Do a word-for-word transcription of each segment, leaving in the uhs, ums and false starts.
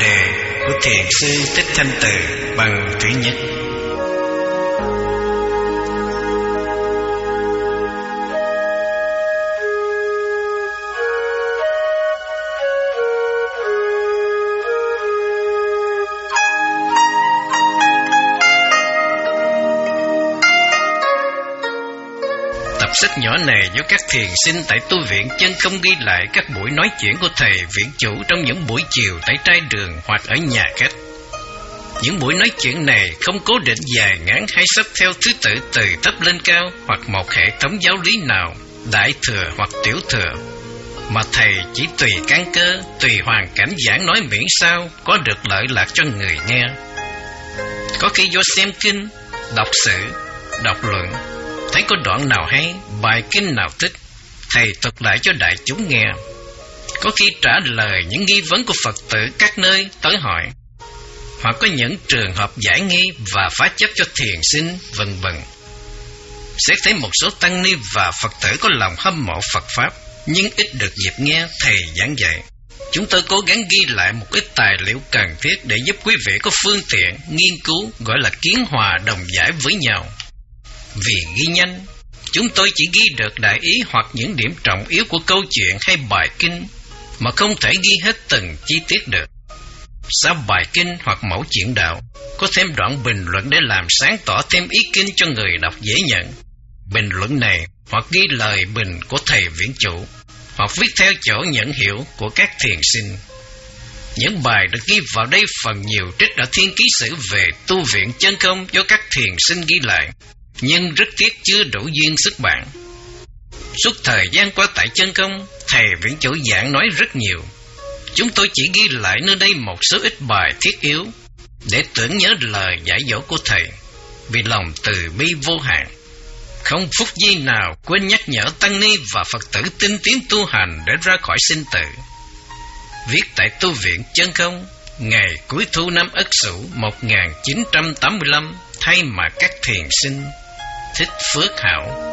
đề của Thiền sư Thích Thanh Từ bằng Thủy Nhất. Sách nhỏ này do các thiền sinh tại tu viện Chân Không ghi lại các buổi nói chuyện của thầy viện chủ trong những buổi chiều tại trai đường hoặc ở nhà khách. Những buổi nói chuyện này không cố định dài ngắn hay sắp theo thứ tự từ thấp lên cao hoặc một hệ thống giáo lý nào, đại thừa hoặc tiểu thừa, mà thầy chỉ tùy căn cơ, tùy hoàn cảnh giảng nói miễn sao có được lợi lạc cho người nghe. Có khi do xem kinh, đọc sử, đọc luận, thấy có đoạn nào hay, bài kinh nào thích, thầy thuật lại cho đại chúng nghe. Có khi trả lời những nghi vấn của Phật tử các nơi tới hỏi, hoặc có những trường hợp giải nghi và phá chấp cho thiền sinh, vân vân. Xét thấy một số tăng ni và Phật tử có lòng hâm mộ Phật Pháp, nhưng ít được dịp nghe thầy giảng dạy. Chúng tôi cố gắng ghi lại một ít tài liệu cần thiết để giúp quý vị có phương tiện nghiên cứu, gọi là kiến hòa đồng giải với nhau. Vì ghi nhanh, chúng tôi chỉ ghi được đại ý hoặc những điểm trọng yếu của câu chuyện hay bài kinh, mà không thể ghi hết từng chi tiết được. Sau bài kinh hoặc mẫu chuyện đạo, có thêm đoạn bình luận để làm sáng tỏ thêm ý kinh cho người đọc dễ nhận. Bình luận này hoặc ghi lời bình của thầy viễn chủ, hoặc viết theo chỗ nhận hiểu của các thiền sinh. Những bài được ghi vào đây phần nhiều trích ở Thiên Ký Sử về tu viện Chân Không do các thiền sinh ghi lại, nhưng rất tiếc chưa đủ duyên xuất bản. Suốt thời gian qua tại Chân Không, thầy viễn chủ giảng nói rất nhiều. Chúng tôi chỉ ghi lại nơi đây một số ít bài thiết yếu để tưởng nhớ lời dạy dỗ của thầy, vì lòng từ bi vô hạn, không phút giây nào quên nhắc nhở tăng ni và Phật tử tinh tiến tu hành để ra khỏi sinh tử. Viết tại tu viện Chân Không, ngày cuối thu năm Ất Sửu một nghìn chín trăm tám mươi lăm, thay mặt các thiền sinh. Thích Phước Hảo.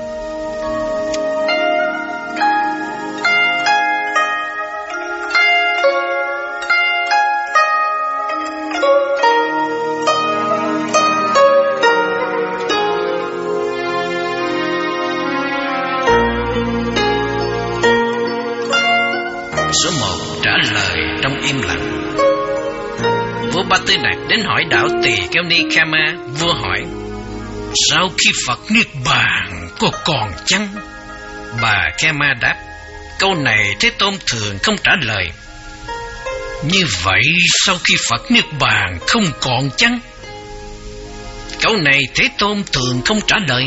Số một, trả lời trong im lặng. Vua Ba Tư Nặc đến hỏi đạo Tỳ Kheo Ni Kama. Vua hỏi, sau khi Phật niết bàn có còn chăng? Bà Kama đáp, câu này Thế Tôn thường không trả lời. Như vậy sau khi Phật niết bàn không còn chăng? Câu này Thế Tôn thường không trả lời.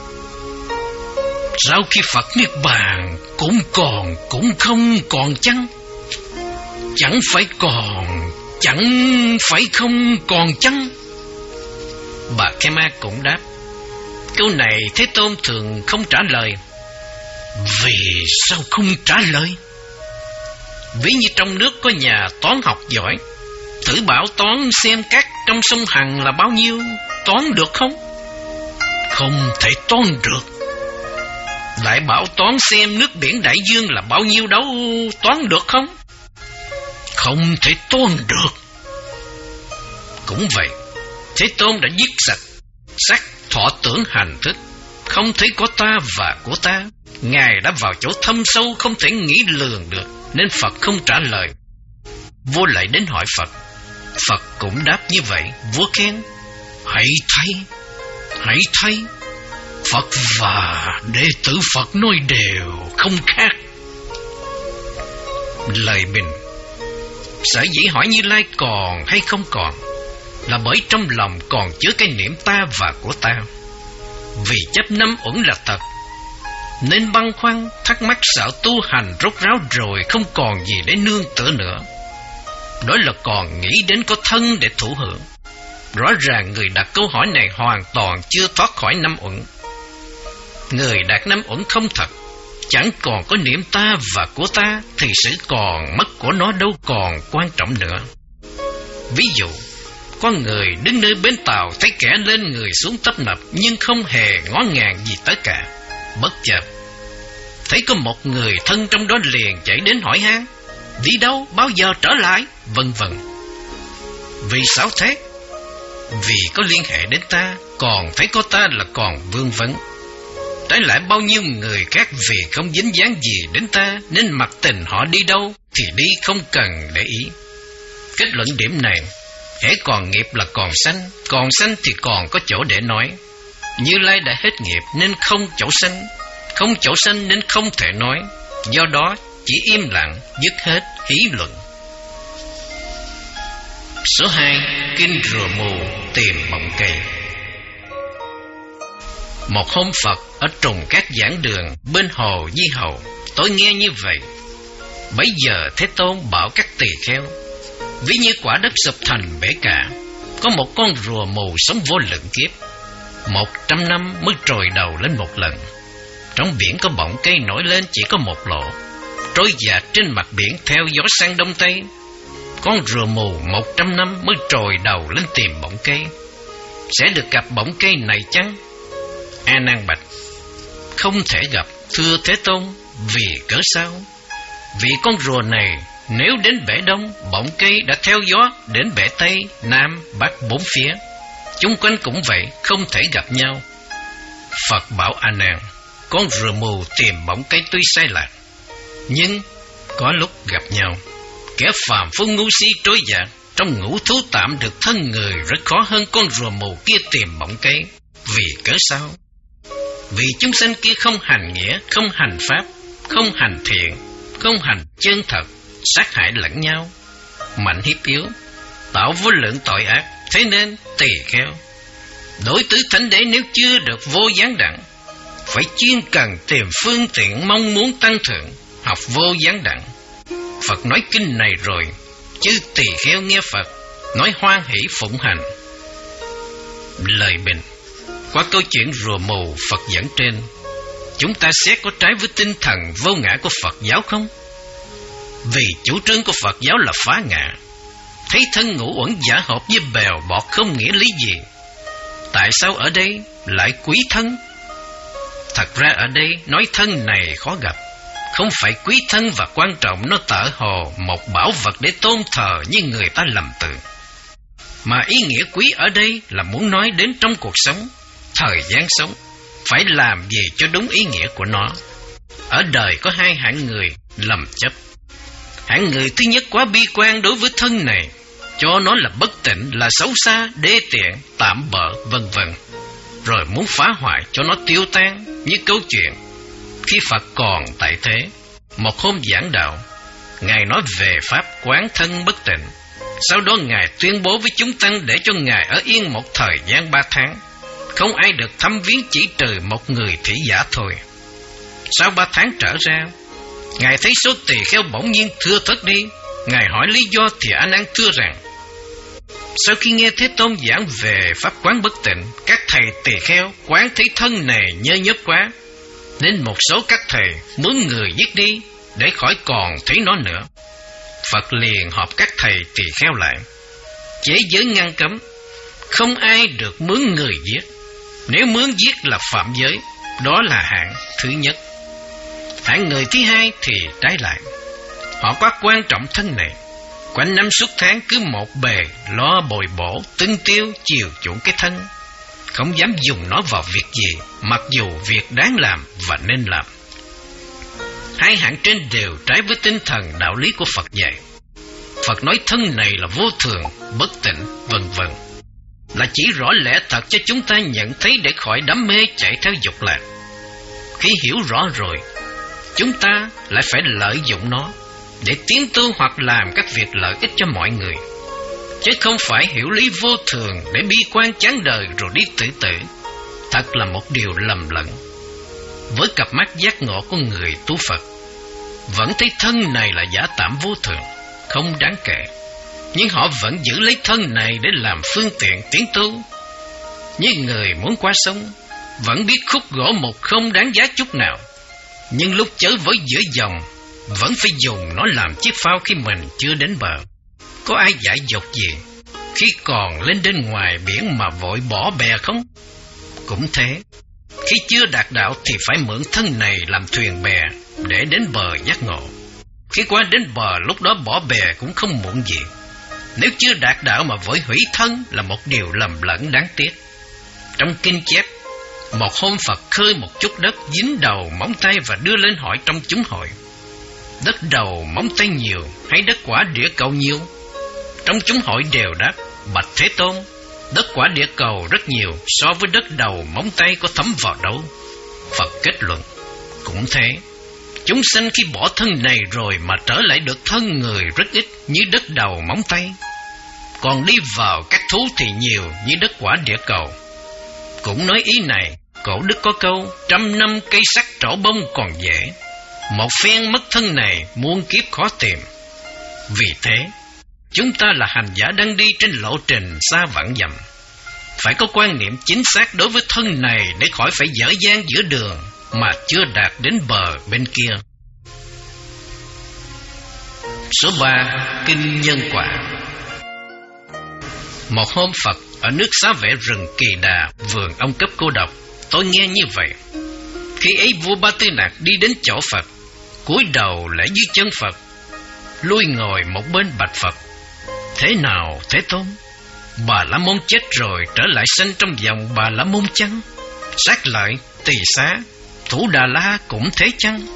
Sau khi Phật niết bàn cũng còn cũng không còn chăng? Chẳng phải còn, chẳng phải không còn chăng? Bà Kema cũng đáp, câu này Thế Tôn thường không trả lời. Vì sao không trả lời? Ví như trong nước có nhà toán học giỏi, thử bảo toán xem cát trong sông Hằng là bao nhiêu, toán được không? Không thể toán được. Lại bảo toán xem nước biển đại dương là bao nhiêu đâu, toán được không? Không thể toán được. Cũng vậy, Thế Tôn đã giết sạch sắc thọ tưởng hành thức, không thấy có ta và của ta. Ngài đã vào chỗ thâm sâu không thể nghĩ lường được, nên Phật không trả lời. Vua lại đến hỏi Phật. Phật cũng đáp như vậy. Vua khen, hãy thấy, hãy thấy, Phật và đệ tử Phật nói đều không khác. Lời bình, sở dĩ hỏi Như Lai còn hay không còn, là bởi trong lòng còn chứa cái niệm ta và của ta. Vì chấp năm uẩn là thật, nên băn khoăn, thắc mắc sợ tu hành rốt ráo rồi không còn gì để nương tựa nữa. Đó là còn nghĩ đến có thân để thụ hưởng. Rõ ràng người đặt câu hỏi này hoàn toàn chưa thoát khỏi năm uẩn. Người đạt năm uẩn không thật, chẳng còn có niệm ta và của ta, thì sự còn mất của nó đâu còn quan trọng nữa. Ví dụ, có người đứng nơi bến tàu thấy kẻ lên người xuống tấp nập, nhưng không hề ngó ngàng gì tới cả. Bất chợt thấy có một người thân trong đó liền chạy đến hỏi han, đi đâu, bao giờ trở lại, vân vân. Vì sao thế? Vì có liên hệ đến ta, còn thấy có ta là còn vương vấn. Trái lại bao nhiêu người khác vì không dính dáng gì đến ta nên mặc tình họ đi đâu thì đi, không cần để ý. Kết luận điểm này, hễ còn nghiệp là còn sanh, còn sanh thì còn có chỗ để nói. Như Lai đã hết nghiệp nên không chỗ sanh, không chỗ sanh nên không thể nói. Do đó chỉ im lặng, dứt hết hí luận. Số hai. Kinh rùa mù tìm bọng cây. Một hôm Phật ở trùng các giảng đường bên hồ Di Hầu, tôi nghe như vậy. Bấy giờ Thế Tôn bảo các tỳ kheo, ví như quả đất sụp thành bể cả, có một con rùa mù sống vô lượng kiếp, một trăm năm mới trồi đầu lên một lần. Trong biển có bọng cây nổi lên chỉ có một lỗ, trôi dạt trên mặt biển theo gió sang đông tây. Con rùa mù một trăm năm mới trồi đầu lên tìm bọng cây, sẽ được gặp bọng cây này chăng? A Nan bạch, không thể gặp, thưa Thế Tôn. Vì cớ sao? Vì con rùa này nếu đến bể đông, bọng cây đã theo gió đến bể tây, nam, bắc bốn phía, chung quanh cũng vậy, không thể gặp nhau. Phật bảo A Nan, con rùa mù tìm bọng cây tuy sai lạc, nhưng có lúc gặp nhau. Kẻ phàm phu ngu si trối dạt trong ngũ thú tạm được thân người rất khó hơn con rùa mù kia tìm bọng cây. Vì cớ sao? Vì chúng sanh kia không hành nghĩa, không hành pháp, không hành thiện, không hành chân thật, sát hại lẫn nhau, mạnh hiếp yếu, tạo vô lượng tội ác. Thế nên tỳ kheo, đối tứ thánh đế nếu chưa được vô gián đẳng, phải chuyên cần tìm phương tiện mong muốn tăng thượng, học vô gián đẳng. Phật nói kinh này rồi, chư tỳ kheo nghe Phật nói hoan hỷ phụng hành. Lời bình. Qua câu chuyện rùa mù Phật dẫn trên, chúng ta xét có trái với tinh thần vô ngã của Phật giáo không? Vì chủ trương của Phật giáo là phá ngã, thấy thân ngũ uẩn giả hợp với bèo bọt không nghĩa lý gì. Tại sao ở đây lại quý thân? Thật ra ở đây nói thân này khó gặp, không phải quý thân và quan trọng nó tở hồ một bảo vật để tôn thờ như người ta lầm tưởng. Mà ý nghĩa quý ở đây là muốn nói đến trong cuộc sống, thời gian sống, phải làm gì cho đúng ý nghĩa của nó. Ở đời có hai hạng người lầm chấp. Hạng người thứ nhất quá bi quan đối với thân này, cho nó là bất tịnh, là xấu xa, đê tiện, tạm bợ, vân vân, rồi muốn phá hoại cho nó tiêu tan. Như câu chuyện khi Phật còn tại thế, một hôm giảng đạo, Ngài nói về pháp quán thân bất tịnh. Sau đó Ngài tuyên bố với chúng tăng để cho Ngài ở yên một thời gian ba tháng, không ai được thăm viếng chỉ trừ một người thị giả thôi. Sau ba tháng trở ra, Ngài thấy số tỳ kheo bỗng nhiên thưa thớt đi. Ngài hỏi lý do thì A Nan thưa rằng, sau khi nghe Thế Tôn giảng về pháp quán bất tịnh, các thầy tỳ kheo quán thấy thân này nhơ nhớp quá, nên một số các thầy mướn người giết đi để khỏi còn thấy nó nữa. Phật liền họp các thầy tỳ kheo lại, chế giới ngăn cấm, không ai được mướn người giết. Nếu mướn giết là phạm giới, đó là hạng thứ nhất. Hạng người thứ hai thì trái lại, họ quá quan trọng thân này, quanh năm suốt tháng cứ một bề lo bồi bổ, tưng tiêu, chiều chuộng cái thân, không dám dùng nó vào việc gì, mặc dù việc đáng làm và nên làm. Hai hạng trên đều trái với tinh thần đạo lý của Phật dạy. Phật nói thân này là vô thường, bất tịnh, vân vân, là chỉ rõ lẽ thật cho chúng ta nhận thấy để khỏi đắm mê chạy theo dục lạc. Khi hiểu rõ rồi, chúng ta lại phải lợi dụng nó để tiến tu hoặc làm các việc lợi ích cho mọi người, chứ không phải hiểu lý vô thường để bi quan chán đời rồi đi tự tử. Thật là một điều lầm lẫn. Với cặp mắt giác ngộ của người tu Phật, vẫn thấy thân này là giả tạm vô thường, không đáng kể, nhưng họ vẫn giữ lấy thân này để làm phương tiện tiến tu. Như người muốn qua sông, vẫn biết khúc gỗ một không đáng giá chút nào, nhưng lúc chới với giữa dòng, vẫn phải dùng nó làm chiếc phao khi mình chưa đến bờ. Có ai dạy dột gì khi còn lên đến ngoài biển mà vội bỏ bè không? Cũng thế, khi chưa đạt đạo thì phải mượn thân này làm thuyền bè để đến bờ giác ngộ. Khi qua đến bờ lúc đó bỏ bè cũng không muộn gì. Nếu chưa đạt đạo mà vội hủy thân là một điều lầm lẫn đáng tiếc. Trong kinh chép, một hôm Phật khơi một chút đất dính đầu móng tay và đưa lên hỏi trong chúng hội: đất đầu móng tay nhiều hay đất quả địa cầu nhiều? Trong chúng hội đều đáp: bạch Thế Tôn, đất quả địa cầu rất nhiều, so với đất đầu móng tay có thấm vào đâu. Phật kết luận: cũng thế, chúng sanh khi bỏ thân này rồi mà trở lại được thân người rất ít như đất đầu móng tay, còn đi vào các thú thì nhiều như đất quả địa cầu. Cũng nói ý này, cổ đức có câu: trăm năm cây sắt trổ bông còn dễ, một phen mất thân này muôn kiếp khó tìm. Vì thế, chúng ta là hành giả đang đi trên lộ trình xa vạn dặm, phải có quan niệm chính xác đối với thân này để khỏi phải dở dang giữa đường mà chưa đạt đến bờ bên kia. Số ba. Kinh Nhân Quả. Một hôm Phật ở nước Xá Vệ rừng Kỳ Đà, vườn ông Cấp Cô Độc, tôi nghe như vậy. Khi ấy vua Ba Tư Nạc đi đến chỗ Phật, cúi đầu lễ dưới chân Phật, lui ngồi một bên bạch Phật: thế nào Thế Tôn? Bà La Môn chết rồi trở lại sanh trong dòng Bà La Môn chăng? Sát Lợi, Tỳ Xá, Thủ Đà La cũng thế chăng?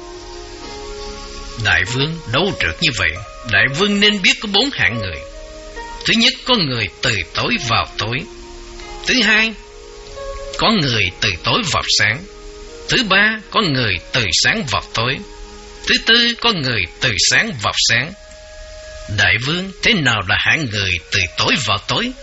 Đại vương đâu được như vậy. Đại vương nên biết có bốn hạng người. Thứ nhất, có người từ tối vào tối. Thứ hai, có người từ tối vào sáng. Thứ ba, có người từ sáng vào tối. Thứ tư, có người từ sáng vào sáng. Đại vương, thế nào là hạng người từ tối vào tối?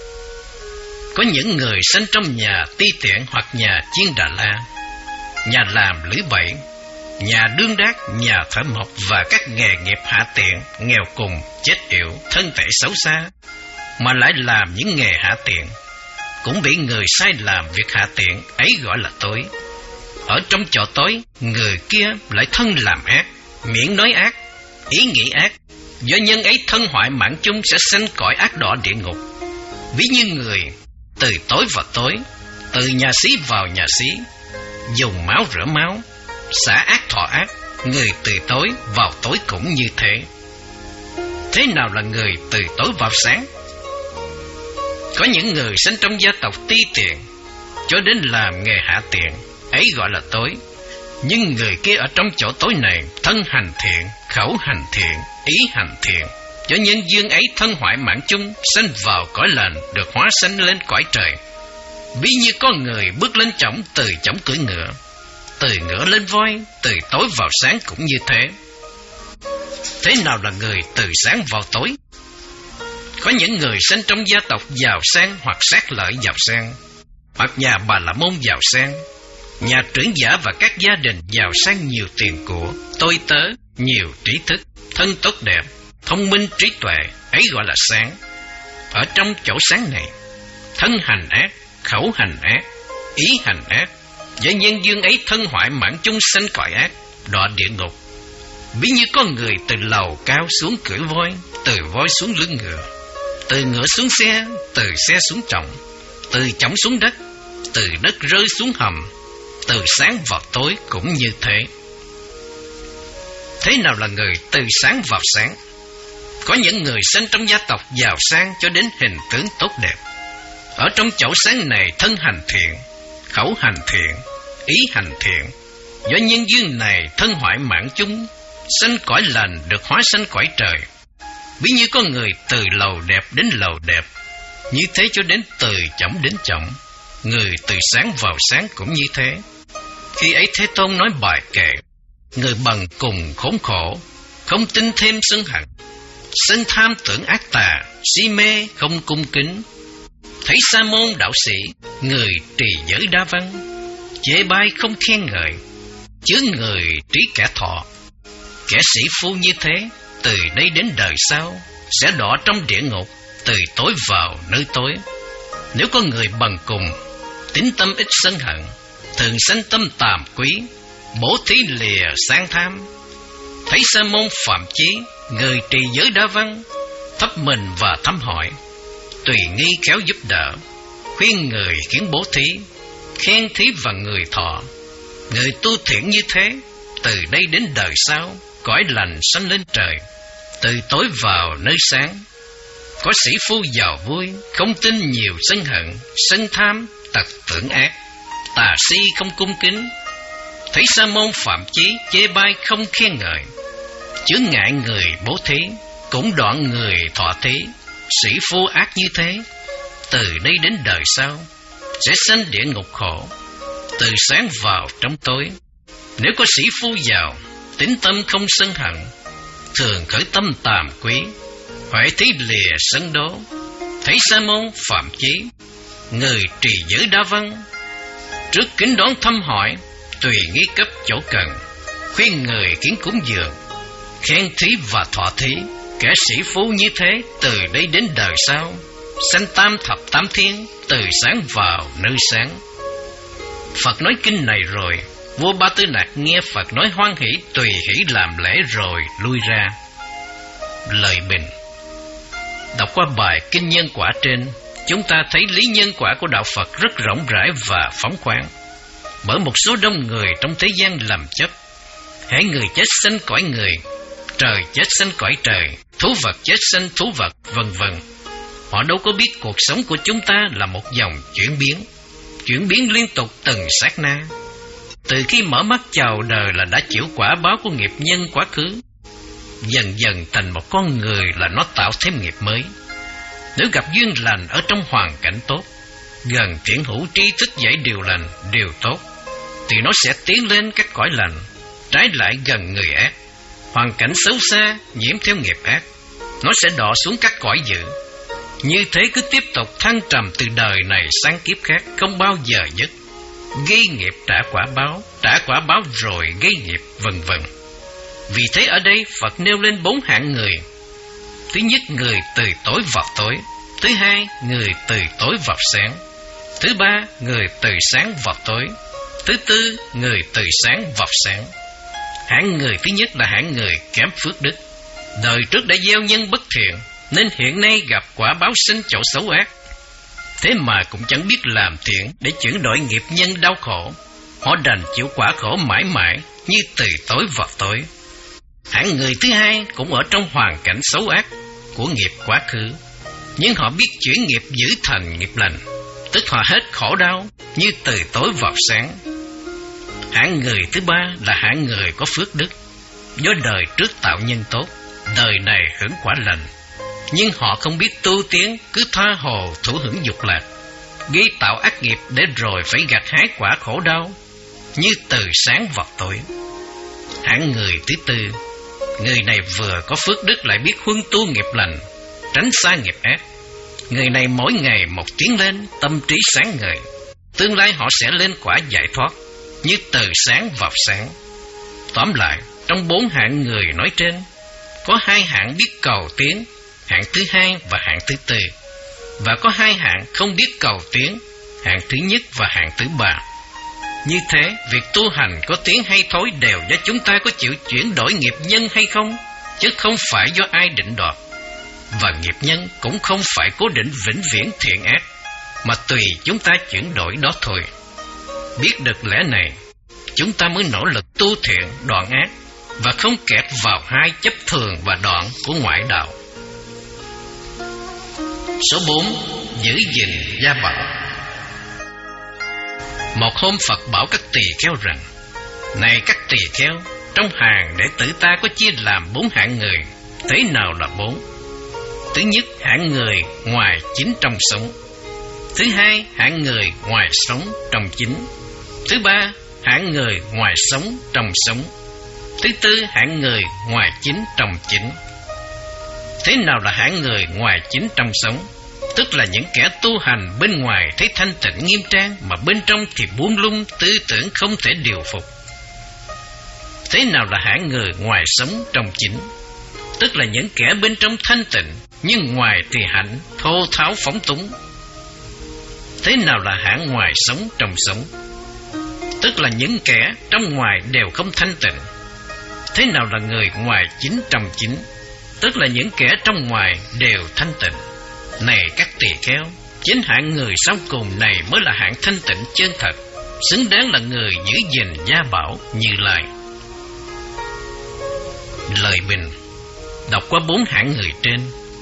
Có những người sinh trong nhà ti tiện hoặc nhà chiên Đà La, nhà làm lưỡi bậy, nhà đương đát, nhà thợ mộc và các nghề nghiệp hạ tiện, nghèo cùng, chết yểu, thân thể xấu xa, mà lại làm những nghề hạ tiện, cũng bị người sai làm việc hạ tiện, ấy gọi là tối. Ở trong chỗ tối, người kia lại thân làm ác, miệng nói ác, ý nghĩ ác, do nhân ấy thân hoại mạng chung sẽ sanh cõi ác đọa địa ngục. Ví như người từ tối vào tối, từ nhà xí vào nhà xí, dùng máu rửa máu, xả ác thọ ác, người từ tối vào tối cũng như thế. Thế nào là người từ tối vào sáng? Có những người sinh trong gia tộc ti tiện, cho đến làm nghề hạ tiện, ấy gọi là tối. Nhưng người kia ở trong chỗ tối này, thân hành thiện, khẩu hành thiện, ý hành thiện, cho nhân duyên ấy thân hoại mạng chung, sanh vào cõi lành, được hóa sanh lên cõi trời. Ví như có người bước lên chõng, từ chõng cưỡi ngựa, từ ngựa lên voi, từ tối vào sáng cũng như thế. Thế nào là người từ sáng vào tối? Có những người sinh trong gia tộc giàu sang hoặc sát lợi giàu sang, hoặc nhà Bà La Môn giàu sang, nhà trưởng giả và các gia đình giàu sang nhiều tiền của, tôi tớ, nhiều trí thức, thân tốt đẹp, thông minh trí tuệ, ấy gọi là sáng. Ở trong chỗ sáng này, thân hành ác, khẩu hành ác, ý hành ác, do nhân duyên ấy thân hoại mạng chung sanh cõi ác, đọa địa ngục. Ví như có người từ lầu cao xuống cưỡi voi, từ voi xuống lưng ngựa, từ ngựa xuống xe, từ xe xuống chõng, từ chõng xuống đất, từ đất rơi xuống hầm, từ sáng vào tối cũng như thế. Thế nào là người từ sáng vào sáng? Có những người sinh trong gia tộc giàu sang cho đến hình tướng tốt đẹp. Ở trong chỗ sáng này thân hành thiện, khẩu hành thiện, ý hành thiện, do nhân duyên này thân hoại mạng chung, sanh cõi lành, được hóa sanh cõi trời. Ví như có người từ lầu đẹp đến lầu đẹp, như thế cho đến từ chõng đến chõng, người từ sáng vào sáng cũng như thế. Khi ấy Thế Tôn nói bài kệ: người bần cùng khốn khổ, không tin thêm sân hận, sân tham tưởng ác tà, si mê không cung kính. Thấy sa môn đạo sĩ, người trì giới đa văn, chê bai không khen ngợi, chứa người trí kẻ thọ. Kẻ sĩ phu như thế, từ đây đến đời sau, sẽ đọa trong địa ngục, từ tối vào nơi tối. Nếu có người bần cùng, tín tâm ít sân hận, thường sanh tâm tàm quý, bố thí lìa sang tham. Thấy sa môn phạm chí, người trì giới đa văn, thấp mình và thăm hỏi, tùy nghi khéo giúp đỡ, khuyên người khiến bố thí, khen thí và người thọ. Người tu thiện như thế, từ đây đến đời sau, cõi lành sanh lên trời, từ tối vào nơi sáng. Có sĩ phu giàu vui, không tin nhiều sân hận, sân tham, tật tưởng ác, tà si không cung kính. Thấy sa môn phạm chí, chê bai không khen ngợi, chướng ngại người bố thí, cũng đoạn người thọ thí. Sĩ phu ác như thế, từ đây đến đời sau sẽ sanh địa ngục khổ, từ sáng vào trong tối. Nếu có sĩ phu giàu, tín tâm không sân hận, thường khởi tâm tàm quý, huệ thí lìa sân đố. Thấy sa môn phạm chí, người trì giữ đa văn, trước kính đón thăm hỏi, tùy nghi cấp chỗ cần, khuyên người kiến cúng dường, khen thí và thọ thí. Kẻ sĩ phu như thế, từ đây đến đời sau sanh tam thập tam thiên, từ sáng vào nơi sáng. Phật nói kinh này rồi, vua Ba Tư Nạc nghe Phật nói hoan hỷ, tùy hỷ làm lễ rồi lui ra. Lời bình. Đọc qua bài kinh nhân quả trên, chúng ta thấy lý nhân quả của đạo Phật rất rộng rãi và phóng khoáng. Bởi một số đông người trong thế gian làm chấp, hễ người chết sanh cõi người, trời chết sanh cõi trời, thú vật chết sanh thú vật, vân vân. Họ đâu có biết cuộc sống của chúng ta là một dòng chuyển biến, chuyển biến liên tục từng sát na. Từ khi mở mắt chào đời là đã chịu quả báo của nghiệp nhân quá khứ. Dần dần thành một con người là nó tạo thêm nghiệp mới. Nếu gặp duyên lành ở trong hoàn cảnh tốt, gần thiện hữu tri thức dạy điều lành, điều tốt, thì nó sẽ tiến lên các cõi lành. Trái lại gần người ác, hoàn cảnh xấu xa, nhiễm theo nghiệp ác, nó sẽ đọa xuống các cõi dữ. Như thế cứ tiếp tục thăng trầm từ đời này sang kiếp khác, không bao giờ dứt. Gây nghiệp trả quả báo, trả quả báo rồi gây nghiệp, vân vân. Vì thế ở đây Phật nêu lên bốn hạng người. Thứ nhất, người từ tối vào tối. Thứ hai, người từ tối vào sáng. Thứ ba, người từ sáng vào tối. Thứ tư, người từ sáng vào sáng. Hạng người thứ nhất là hạng người kém phước đức. Đời trước đã gieo nhân bất thiện, nên hiện nay gặp quả báo sinh chỗ xấu ác. Thế mà cũng chẳng biết làm thiện để chuyển đổi nghiệp nhân đau khổ. Họ đành chịu quả khổ mãi mãi, như từ tối vào tối. Hạng người thứ hai cũng ở trong hoàn cảnh xấu ác của nghiệp quá khứ, nhưng họ biết chuyển nghiệp giữ thành nghiệp lành, tức họ hết khổ đau, như từ tối vào sáng. Hạng người thứ ba là hạng người có phước đức, do đời trước tạo nhân tốt, đời này hưởng quả lành, nhưng họ không biết tu tiến, cứ tha hồ thủ hưởng dục lạc, gây tạo ác nghiệp để rồi phải gặt hái quả khổ đau, như từ sáng vào tối. Hạng người thứ tư, người này vừa có phước đức lại biết huân tu nghiệp lành, tránh xa nghiệp ác. Người này mỗi ngày một tiến lên, tâm trí sáng ngời, tương lai họ sẽ lên quả giải thoát, như từ sáng vào sáng. Tóm lại, trong bốn hạng người nói trên, có hai hạng biết cầu tiến, hạng thứ hai và hạng thứ tư, và có hai hạng không biết cầu tiến, hạng thứ nhất và hạng thứ ba. Như thế, việc tu hành có tiến hay thối đều do chúng ta có chịu chuyển đổi nghiệp nhân hay không, chứ không phải do ai định đoạt. Và nghiệp nhân cũng không phải cố định vĩnh viễn thiện ác, mà tùy chúng ta chuyển đổi đó thôi. Biết được lẽ này, chúng ta mới nỗ lực tu thiện đoạn ác, và không kẹt vào hai chấp thường và đoạn của ngoại đạo. Số bốn. Giữ gìn gia bảo. Một hôm Phật bảo các tỳ kheo rằng: này các tỳ kheo, trong hàng đệ tử ta có chia làm bốn hạng người. Thế nào là bốn? Thứ nhất, hạng người ngoài chín trong sống. Thứ hai, hạng người ngoài sống trong chín. Thứ ba, hạng người ngoài sống trong sống. Thứ tư, hạng người ngoài chín trong chín. Thế nào là hạng người ngoài chín trong sống? Tức là những kẻ tu hành bên ngoài thấy thanh tịnh nghiêm trang, mà bên trong thì buông lung, tư tưởng không thể điều phục. Thế nào là hạng người ngoài sống trong chín? Tức là những kẻ bên trong thanh tịnh, nhưng ngoài thì hạnh thô tháo phóng túng. Thế nào là hạng ngoài sống trong sống? Tức là những kẻ trong ngoài đều không thanh tịnh. Thế nào là người ngoài chín trong chín? Tức là những kẻ trong ngoài đều thanh tịnh. Này các tỳ kheo, chính hạng người sau cùng này mới là hạng thanh tịnh chân thật, xứng đáng là người giữ gìn gia bảo Như Lai. Lời bình. Đọc qua bốn hạng người trên,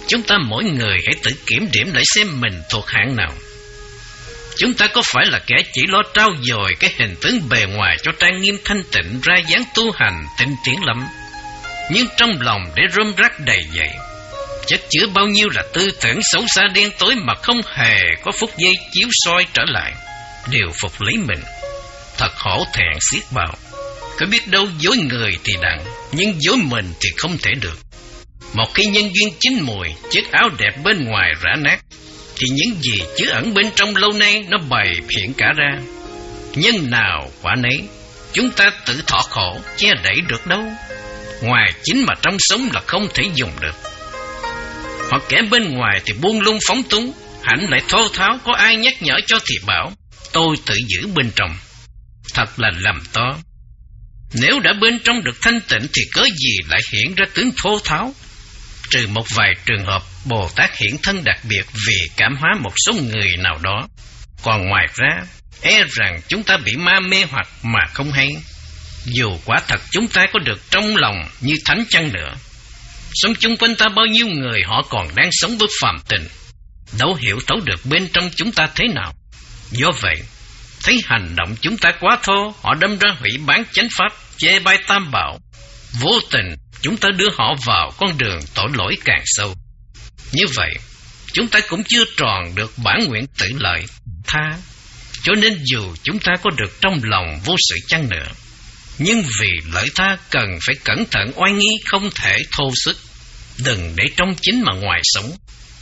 chúng ta mỗi người hãy tự kiểm điểm lại xem mình thuộc hạng nào. Chúng ta có phải là kẻ chỉ lo trau dồi cái hình tướng bề ngoài cho trang nghiêm thanh tịnh, ra dáng tu hành tinh tiến lắm, nhưng trong lòng để rôm rác đầy dậy, chất chứa bao nhiêu là tư tưởng xấu xa đen tối mà không hề có phút giây chiếu soi trở lại, điều phục lấy mình. Thật hổ thẹn xiết bao. Có biết đâu dối người thì đặng, nhưng dối mình thì không thể được. Một khi nhân duyên chín mùi, chiếc áo đẹp bên ngoài rã nát, thì những gì chứa ẩn bên trong lâu nay nó bày hiện cả ra. Nhân nào quả nấy, chúng ta tự thọ khổ, che đậy được đâu. Ngoài chính mà trong sống là không thể dùng được. Hoặc kẻ bên ngoài thì buông lung phóng túng, hạnh lại thô tháo, có ai nhắc nhở cho thì bảo tôi tự giữ bên trong. Thật là lầm to. Nếu đã bên trong được thanh tịnh thì cớ gì lại hiện ra tướng thô tháo. Trừ một vài trường hợp Bồ Tát hiện thân đặc biệt vì cảm hóa một số người nào đó, còn ngoài ra e rằng chúng ta bị ma mê hoặc mà không hay. Dù quả thật chúng ta có được trong lòng như thánh chăng nữa, sống chung quanh ta bao nhiêu người họ còn đang sống với phàm tình, đâu hiểu thấu được bên trong chúng ta thế nào. Do vậy, thấy hành động chúng ta quá thô, họ đâm ra hủy bán chánh pháp, chê bai tam bảo. Vô tình chúng ta đưa họ vào con đường tội lỗi càng sâu. Như vậy, chúng ta cũng chưa tròn được bản nguyện tự lợi tha. Cho nên dù chúng ta có được trong lòng vô sự chăng nữa, nhưng vì lợi tha cần phải cẩn thận oai nghi, không thể thô sức. Đừng để trong chính mà ngoài sống.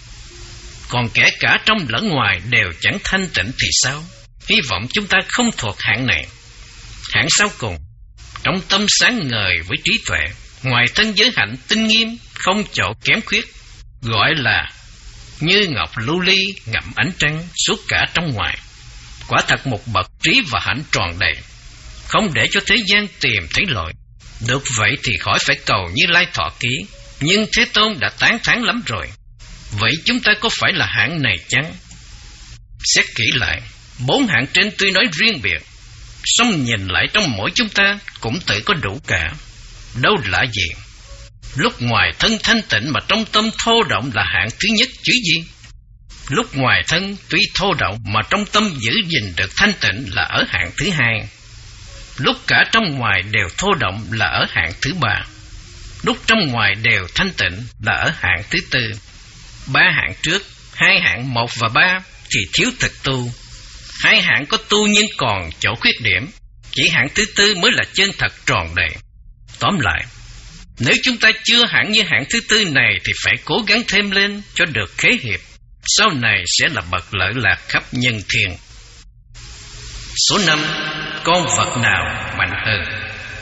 Còn kể cả trong lẫn ngoài đều chẳng thanh tịnh thì sao? Hy vọng chúng ta không thuộc hạng này. Hạng sau cùng, trong tâm sáng ngời với trí tuệ, ngoài thân giới hạnh tinh nghiêm, không chỗ kém khuyết, gọi là như ngọc lưu ly ngậm ánh trăng suốt cả trong ngoài. Quả thật một bậc trí và hạnh tròn đầy, không để cho thế gian tìm thấy lỗi. Được vậy thì khỏi phải cầu Như Lai thọ ký, nhưng Thế Tôn đã tán thán lắm rồi. Vậy chúng ta có phải là hạng này chăng? Xét kỹ lại, bốn hạng trên tuy nói riêng biệt, song nhìn lại trong mỗi chúng ta cũng tự có đủ cả. Đâu lạ gì. Lúc ngoài thân thanh tịnh mà trong tâm thô động là hạng thứ nhất chứ gì. Lúc ngoài thân tuy thô động mà trong tâm giữ gìn được thanh tịnh là ở hạng thứ hai. Lúc cả trong ngoài đều thô động là ở hạng thứ ba. Lúc trong ngoài đều thanh tịnh là ở hạng thứ tư. Ba hạng trước, hai hạng một và ba thì thiếu thực tu. Hai hạng có tu nhưng còn chỗ khuyết điểm. Chỉ hạng thứ tư mới là chân thật tròn đầy. Tóm lại, nếu chúng ta chưa hẳn như hạng thứ tư này thì phải cố gắng thêm lên cho được khế hiệp. Sau này sẽ là bậc lợi lạc khắp nhân thiên. Số năm. Con vật nào mạnh hơn?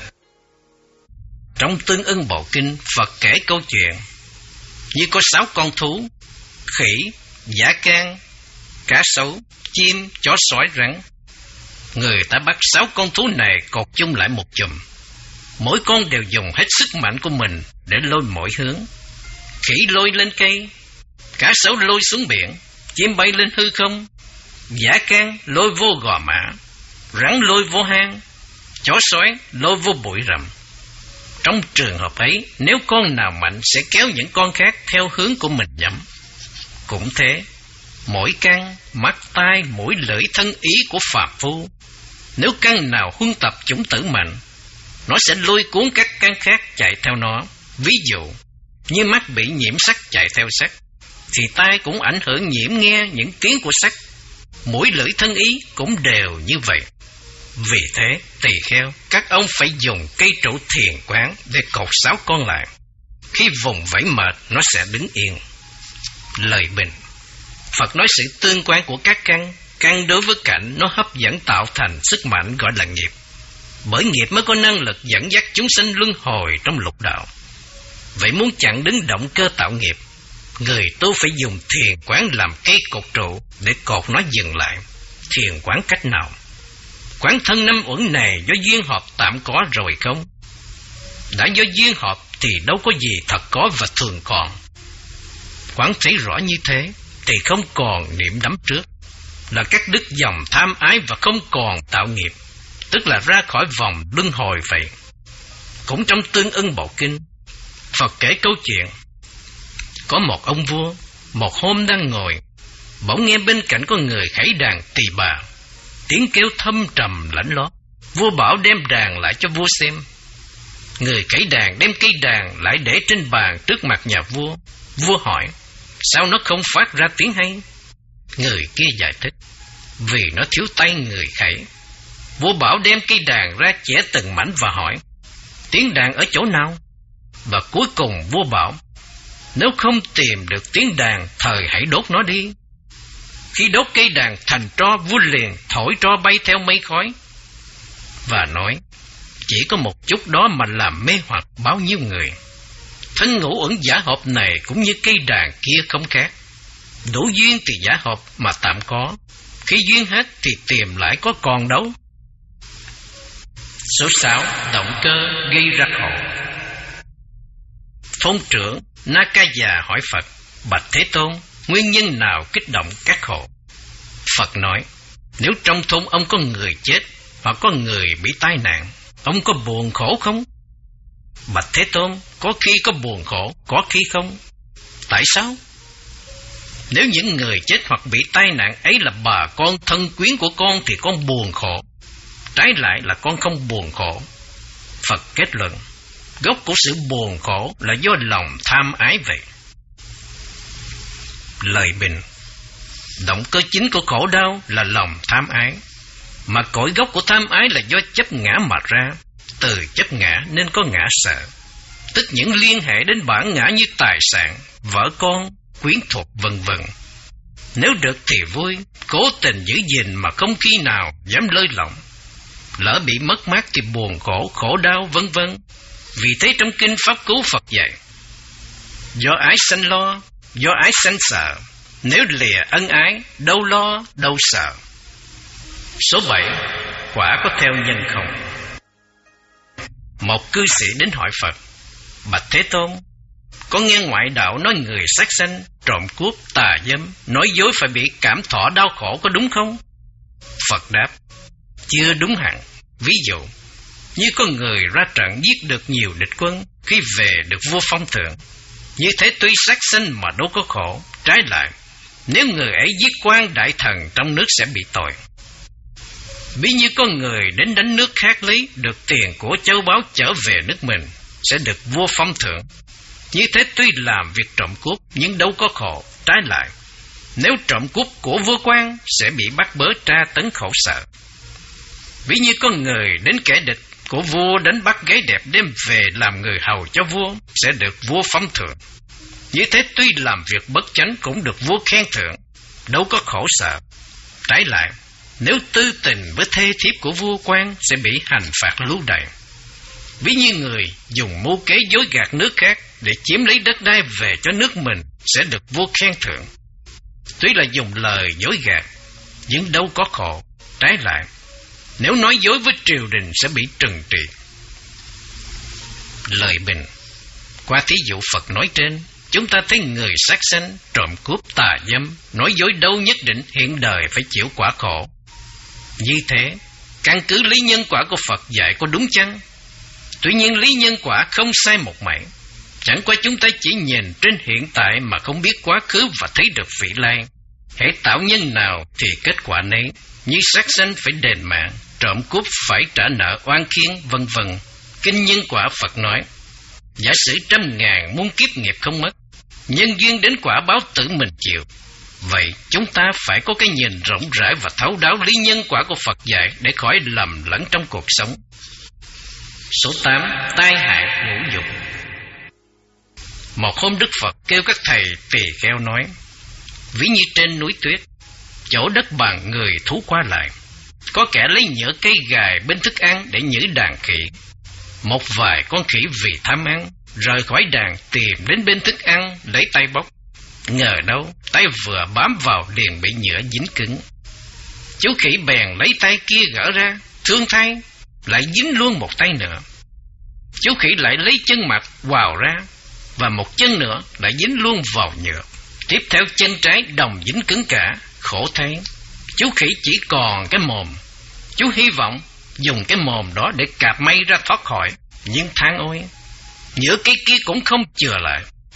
Trong Tương Ưng Bộ Kinh, Phật kể câu chuyện như có sáu con thú: khỉ, dã can, cá sấu, chim, chó sói, rắn. Người ta bắt sáu con thú này cột chung lại một chùm. Mỗi con đều dùng hết sức mạnh của mình để lôi mọi hướng. Khỉ lôi lên cây, cá sấu lôi xuống biển, chim bay lên hư không, dã can lôi vô gò mã, rắn lôi vô hang, chó sói lôi vô bụi rậm. Trong trường hợp ấy, nếu con nào mạnh sẽ kéo những con khác theo hướng của mình nhắm. Cũng thế, mỗi căn, mắt, tai, mũi, lưỡi, thân ý của phàm phu, nếu căn nào huân tập chủng tử mạnh, nó sẽ lôi cuốn các căn khác chạy theo nó. Ví dụ, như mắt bị nhiễm sắc chạy theo sắc, thì tai cũng ảnh hưởng nhiễm nghe những tiếng của sắc. Mũi, lưỡi, thân ý cũng đều như vậy. Vì thế, tỳ kheo, các ông phải dùng cây trụ thiền quán để cột sáu con lại. Khi vùng vẫy mệt, nó sẽ đứng yên. Lời bình. Phật nói sự tương quan của các căn, căn đối với cảnh nó hấp dẫn tạo thành sức mạnh gọi là nghiệp. Bởi nghiệp mới có năng lực dẫn dắt chúng sinh luân hồi trong lục đạo. Vậy muốn chặn đứng động cơ tạo nghiệp, người tu phải dùng thiền quán làm cây cột trụ để cột nó dừng lại. Thiền quán cách nào? Quán thân năm uẩn này do duyên hợp tạm có rồi không? Đã do duyên hợp thì đâu có gì thật có và thường còn. Quán thấy rõ như thế thì không còn niệm đắm trước, là cắt đứt dòng tham ái và không còn tạo nghiệp, tức là ra khỏi vòng luân hồi vậy. Cũng trong Tương Ưng Bộ Kinh, Phật kể câu chuyện Có một ông vua, một hôm đang ngồi, bỗng nghe bên cạnh có người khẩy đàn tỳ bà, tiếng kêu thâm trầm lạnh lót. Vua bảo đem đàn lại cho vua xem. Người khẩy đàn đem cây đàn lại để trên bàn trước mặt nhà vua. Vua hỏi, sao nó không phát ra tiếng hay? Người kia giải thích, vì nó thiếu tay người khẩy. Vua bảo đem cây đàn ra chẻ từng mảnh và hỏi, tiếng đàn ở chỗ nào? Và cuối cùng vua bảo, nếu không tìm được tiếng đàn, thời hãy đốt nó đi. Khi đốt cây đàn thành tro, vua liền thổi tro bay theo mây khói và nói, chỉ có một chút đó mà làm mê hoặc bao nhiêu người. Thân ngũ uẩn giả hợp này cũng như cây đàn kia không khác. Đủ duyên thì giả hợp mà tạm có, khi duyên hết thì tìm lại có còn đâu. Số sáu. Động cơ gây ra khổ. Thôn trưởng Nakaya hỏi Phật, bạch Thế Tôn, nguyên nhân nào kích động các khổ? Phật nói, nếu trong thôn ông có người chết hoặc có người bị tai nạn, ông có buồn khổ không? Bạch Thế Tôn, có khi có buồn khổ, có khi không. Tại sao? Nếu những người chết hoặc bị tai nạn ấy là bà con thân quyến của con thì con buồn khổ. Trái lại là con không buồn khổ. Phật kết luận, gốc của sự buồn khổ là do lòng tham ái vậy. Lời bình, động cơ chính của khổ đau là lòng tham ái, mà cội gốc của tham ái là do chấp ngã mà ra. Từ chấp ngã nên có ngã sợ, tức những liên hệ đến bản ngã như tài sản, vợ con, quyến thuộc vân vân. Nếu được thì vui, cố tình giữ gìn mà không khi nào dám lơi lỏng. Lỡ bị mất mát thì buồn khổ, khổ đau vân vân. Vì thế trong kinh Pháp Cú Phật dạy, do ái sanh lo, do ái sanh sợ. Nếu lìa ân ái, đâu lo, đâu sợ. Số bảy. Quả có theo nhân không? Một cư sĩ đến hỏi Phật, bạch Thế Tôn, có nghe ngoại đạo nói người sát sanh, trộm cướp, tà dâm, nói dối phải bị cảm thọ đau khổ, có đúng không? Phật đáp, chưa đúng hẳn. Ví dụ, như có người ra trận giết được nhiều địch quân, khi về được vua phong thưởng, như thế tuy sát sanh mà đâu có khổ. Trái lại, nếu người ấy giết quan đại thần trong nước sẽ bị tội. Ví như có người đến đánh nước khác lấy được tiền của châu báu trở về nước mình, sẽ được vua phong thưởng. Như thế tuy làm việc trộm cướp nhưng đâu có khổ. Trái lại, nếu trộm cướp của vua quan sẽ bị bắt bớ tra tấn khổ sở. Ví như có người đến kẻ địch của vua đánh bắt gái đẹp đem về làm người hầu cho vua, sẽ được vua phong thưởng. Như thế tuy làm việc bất chánh cũng được vua khen thưởng, đâu có khổ sợ. Trái lại, nếu tư tình với thê thiếp của vua quan sẽ bị hành phạt lưu đày. Ví như người dùng mưu kế dối gạt nước khác để chiếm lấy đất đai về cho nước mình sẽ được vua khen thưởng. Tuy là dùng lời dối gạt, nhưng đâu có khổ. Trái lại, nếu nói dối với triều đình sẽ bị trừng trị. Lời bình, qua thí dụ Phật nói trên, chúng ta thấy người sát sanh, trộm cướp, tà dâm, nói dối đâu nhất định hiện đời phải chịu quả khổ. Như thế, căn cứ lý nhân quả của Phật dạy có đúng chăng? Tuy nhiên lý nhân quả không sai một mảy. Chẳng qua chúng ta chỉ nhìn trên hiện tại mà không biết quá khứ và thấy được vị lai. Hễ tạo nhân nào thì kết quả nấy. Như sát sanh phải đền mạng, trộm cướp phải trả nợ oan khiên, vân vân. Kinh nhân quả Phật nói, giả sử trăm ngàn muôn kiếp nghiệp không mất, nhân duyên đến quả báo tự mình chịu. Vậy chúng ta phải có cái nhìn rộng rãi và thấu đáo lý nhân quả của Phật dạy để khỏi lầm lẫn trong cuộc sống. Số tám. Tai hại ngũ dục. Một hôm Đức Phật kêu các thầy tỳ kheo nói, ví như trên núi tuyết, chỗ đất bằng người thú qua lại, có kẻ lấy nhựa cây gài bên thức ăn để nhử đàn khỉ. Một vài con khỉ vì tham ăn, rời khỏi đàn tìm đến bên thức ăn lấy tay bóc. Ngờ đâu tay vừa bám vào liền bị nhựa dính cứng. Chú khỉ bèn lấy tay kia gỡ ra, thương thay, lại dính luôn một tay nữa. Chú khỉ lại lấy chân mặt quào ra, và một chân nữa lại dính luôn vào nhựa. Tiếp theo chân trái đồng dính cứng cả, khổ thay. Chú khỉ chỉ còn cái mồm. Chú hy vọng dùng cái mồm đó để cạp mây ra thoát khỏi, nhưng than ôi, nhựa cây kia cũng không chừa lại.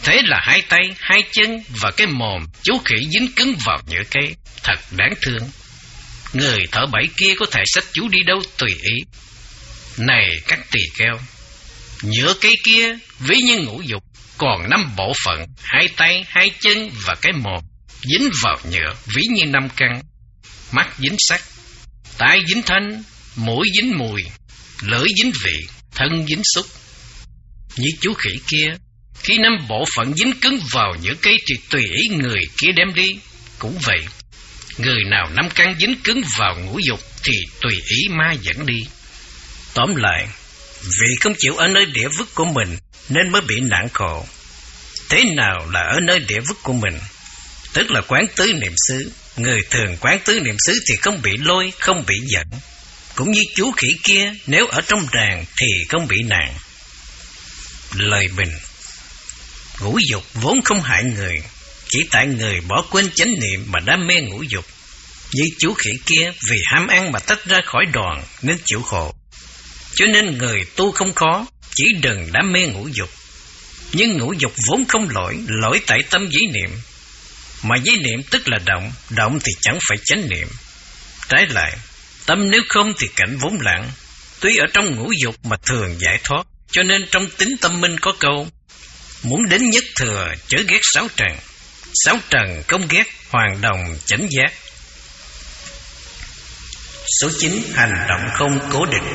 Thế là hai tay, hai chân và cái mồm chú khỉ dính cứng vào nhựa cây, thật đáng thương. Người thợ bẫy kia có thể xách chú đi đâu tùy ý. Này các tỳ kheo, nhựa cây kia ví như ngũ dục, còn năm bộ phận, hai tay, hai chân và cái mồm dính vào nhựa ví như năm căn. Mắt dính sắc, tai dính thanh, mũi dính mùi, lưỡi dính vị, thân dính xúc. Như chú khỉ kia, khi năm bộ phận dính cứng vào nhựa cây thì tùy ý người kia đem đi. Cũng vậy, người nào năm căn dính cứng vào ngũ dục thì tùy ý ma dẫn đi. Tóm lại, vì không chịu ở nơi địa vức của mình nên mới bị nạn khổ. Thế nào là ở nơi địa vức của mình? Tức là quán tứ niệm xứ. Người thường quán tứ niệm xứ thì không bị lôi, không bị giận. Cũng như chú khỉ kia, nếu ở trong đàn thì không bị nạn. Lời bình: ngũ dục vốn không hại người, chỉ tại người bỏ quên chánh niệm mà đam mê ngũ dục. Như chú khỉ kia vì ham ăn mà tách ra khỏi đoàn nên chịu khổ. Cho nên người tu không khó, chỉ đừng đam mê ngũ dục. Nhưng ngũ dục vốn không lỗi, lỗi tại tâm dĩ niệm. Mà dĩ niệm tức là động, động thì chẳng phải chánh niệm. Trái lại, tâm nếu không thì cảnh vốn lặng. Tuy ở trong ngũ dục mà thường giải thoát, cho nên trong tính tâm minh có câu: muốn đến nhất thừa chớ ghét sáu trần, sáu trần không ghét hoàng đồng chánh giác. Số chín. Hành động không cố định.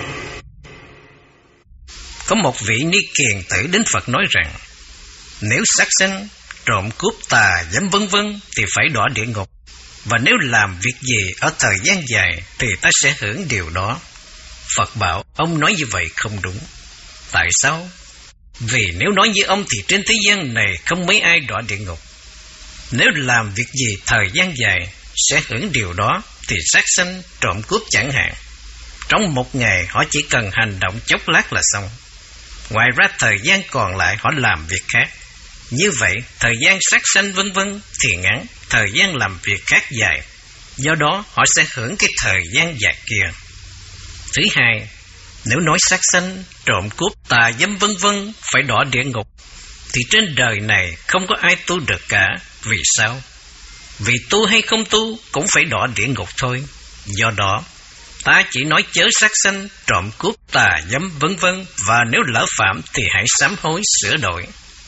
Có một vị ni kiền tử đến Phật nói rằng: nếu sát sanh, trộm cướp tà dâm vân vân thì phải đọa địa ngục, và nếu làm việc gì ở thời gian dài thì ta sẽ hưởng điều đó. Phật bảo ông nói như vậy không đúng. Tại sao? Vì nếu nói như ông thì trên thế gian này không mấy ai đọa địa ngục. Nếu làm việc gì thời gian dài sẽ hưởng điều đó thì sát sanh, trộm cướp chẳng hạn, trong một ngày họ chỉ cần hành động chốc lát là xong. Ngoài ra thời gian còn lại họ làm việc khác. Như vậy thời gian sát sanh vân vân thì ngắn, thời gian làm việc khác dài. Do đó họ sẽ hưởng cái thời gian dài kia. Thứ hai, nếu nói sát sanh, trộm cướp, tà dâm vân vân phải đọa địa ngục, thì trên đời này không có ai tu được cả. Vì sao? Vì tu hay không tu cũng phải đọa địa ngục thôi. Do đó ta chỉ nói chớ sát sanh, trộm cướp, tà dâm vân vân, và nếu lỡ phạm thì hãy sám hối sửa đổi.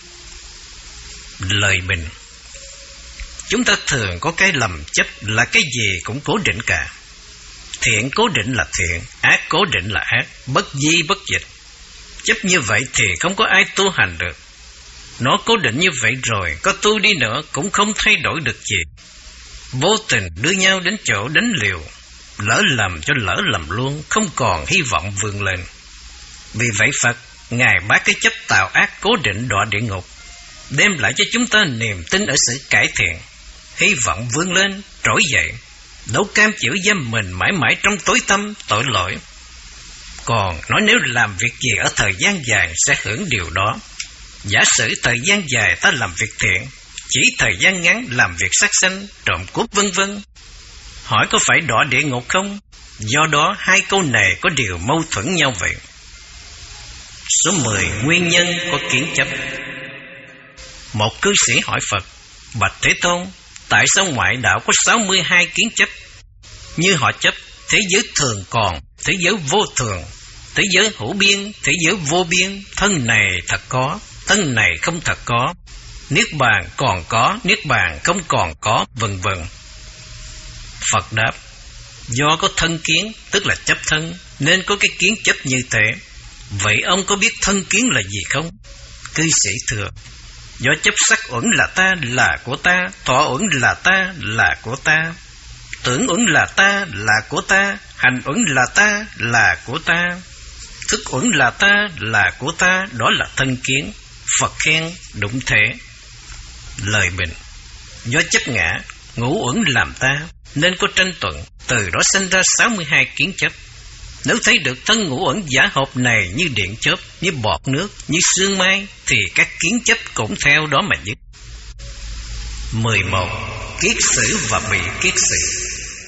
Lời bình: chúng ta thường có cái lầm chấp là cái gì cũng cố định cả. Thiện cố định là thiện, ác cố định là ác, bất di bất dịch. Chấp như vậy thì không có ai tu hành được. Nó cố định như vậy rồi, có tu đi nữa cũng không thay đổi được gì. Vô tình đưa nhau đến chỗ đánh liều, lỡ lầm cho lỡ lầm luôn, không còn hy vọng vươn lên. Vì vậy Phật, Ngài bác cái chấp tạo ác cố định đọa địa ngục, đem lại cho chúng ta niềm tin ở sự cải thiện, hy vọng vươn lên, trỗi dậy, đâu cam chịu giam mình mãi mãi trong tối tăm tội lỗi. Còn nói nếu làm việc gì ở thời gian dài sẽ hưởng điều đó. Giả sử thời gian dài ta làm việc thiện, chỉ thời gian ngắn làm việc sát sanh, trộm cướp vân vân, hỏi có phải đọa địa ngục không? Do đó hai câu này có điều mâu thuẫn nhau vậy. Số mười. Nguyên nhân của kiến chấp. Một cư sĩ hỏi Phật: bạch Thế Tôn, tại sao ngoại đạo có sáu mươi hai kiến chấp? Như họ chấp thế giới thường còn, thế giới vô thường, thế giới hữu biên, thế giới vô biên, thân này thật có, thân này không thật có, niết bàn còn có, niết bàn không còn có, vân vân. Phật đáp: do có thân kiến, tức là chấp thân, nên có cái kiến chấp như thế. Vậy ông có biết thân kiến là gì không? Cư sĩ thưa: do chấp sắc uẩn là ta, là của ta, thọ uẩn là ta, là của ta, tưởng uẩn là ta, là của ta, hành uẩn là ta, là của ta, thức uẩn là ta, là của ta, đó là thân kiến. Phật khen: đúng thế. Lời bình: do chấp ngã, ngũ uẩn làm ta, nên có tranh tuận, từ đó sinh ra sáu mươi hai kiến chấp. Nếu thấy được thân ngũ uẩn giả hợp này như điện chớp, như bọt nước, như sương mai, thì các kiến chấp cũng theo đó mà dứt. mười một. Kiết sử và bị kiết sử.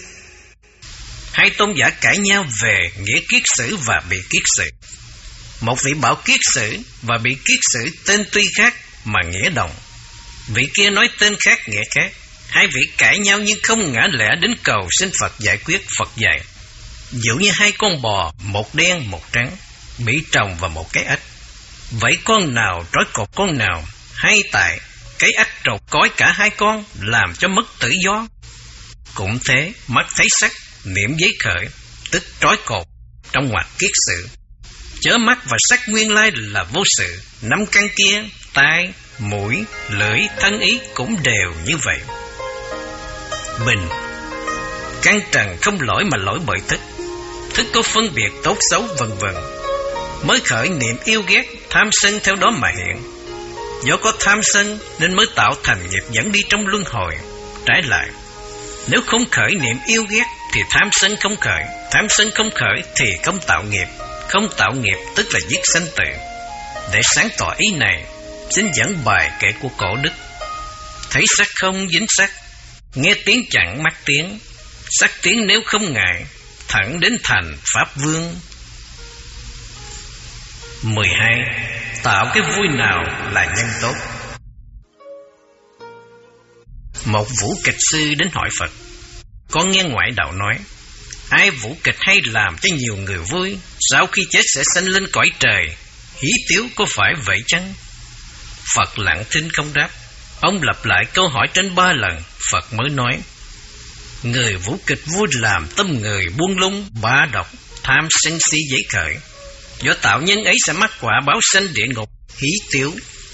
Hai tôn giả cãi nhau về nghĩa kiết sử và bị kiết sử. Một vị bảo kiết sử và bị kiết sử tên tuy khác mà nghĩa đồng. Vị kia nói tên khác nghĩa khác. Hai vị cãi nhau nhưng không ngã lẽ đến cầu xin Phật giải quyết. Phật dạy, dụ như hai con bò, một đen một trắng, bị trồng vào một cái ếch. Vậy con nào trói cột con nào? Hay tại cái ếch trột cõi cả hai con, làm cho mất tự do? Cũng thế, mắt thấy sắc, niệm giấy khởi, tức trói cột trong ngoặc kiết sự. Chớ mắt và sắc nguyên lai là vô sự. Năm căn kia, tai, mũi, lưỡi, thân ý cũng đều như vậy. Bình, căn trần không lỗi mà lỗi bởi thức. Thức có phân biệt tốt xấu vân vân, mới khởi niệm yêu ghét, tham sân theo đó mà hiện. Do có tham sân nên mới tạo thành nghiệp dẫn đi trong luân hồi. Trái lại, nếu không khởi niệm yêu ghét thì tham sân không khởi, tham sân không khởi thì không tạo nghiệp, không tạo nghiệp tức là giết sanh tử. Để sáng tỏ ý này, xin dẫn bài kể của cổ đức. Thấy sắc không dính sắc, nghe tiếng chẳng mắc tiếng, sắc tiếng nếu không ngại, thẳng đến thành Pháp Vương. mười hai. Tạo cái vui nào là nhân tốt. Một vũ kịch sư đến hỏi Phật, con nghe ngoại đạo nói, ai vũ kịch hay làm cho nhiều người vui, sau khi chết sẽ sanh lên cõi trời, hí tiếu có phải vậy chăng? Phật lặng thinh không đáp. Ông lặp lại câu hỏi trên ba lần, Phật mới nói, người vũ kịch vui làm tâm người buông lung, bá độc, tham sân si dễ khởi. Do tạo nhân ấy sẽ mắc quả báo sanh địa ngục, hí tiếu.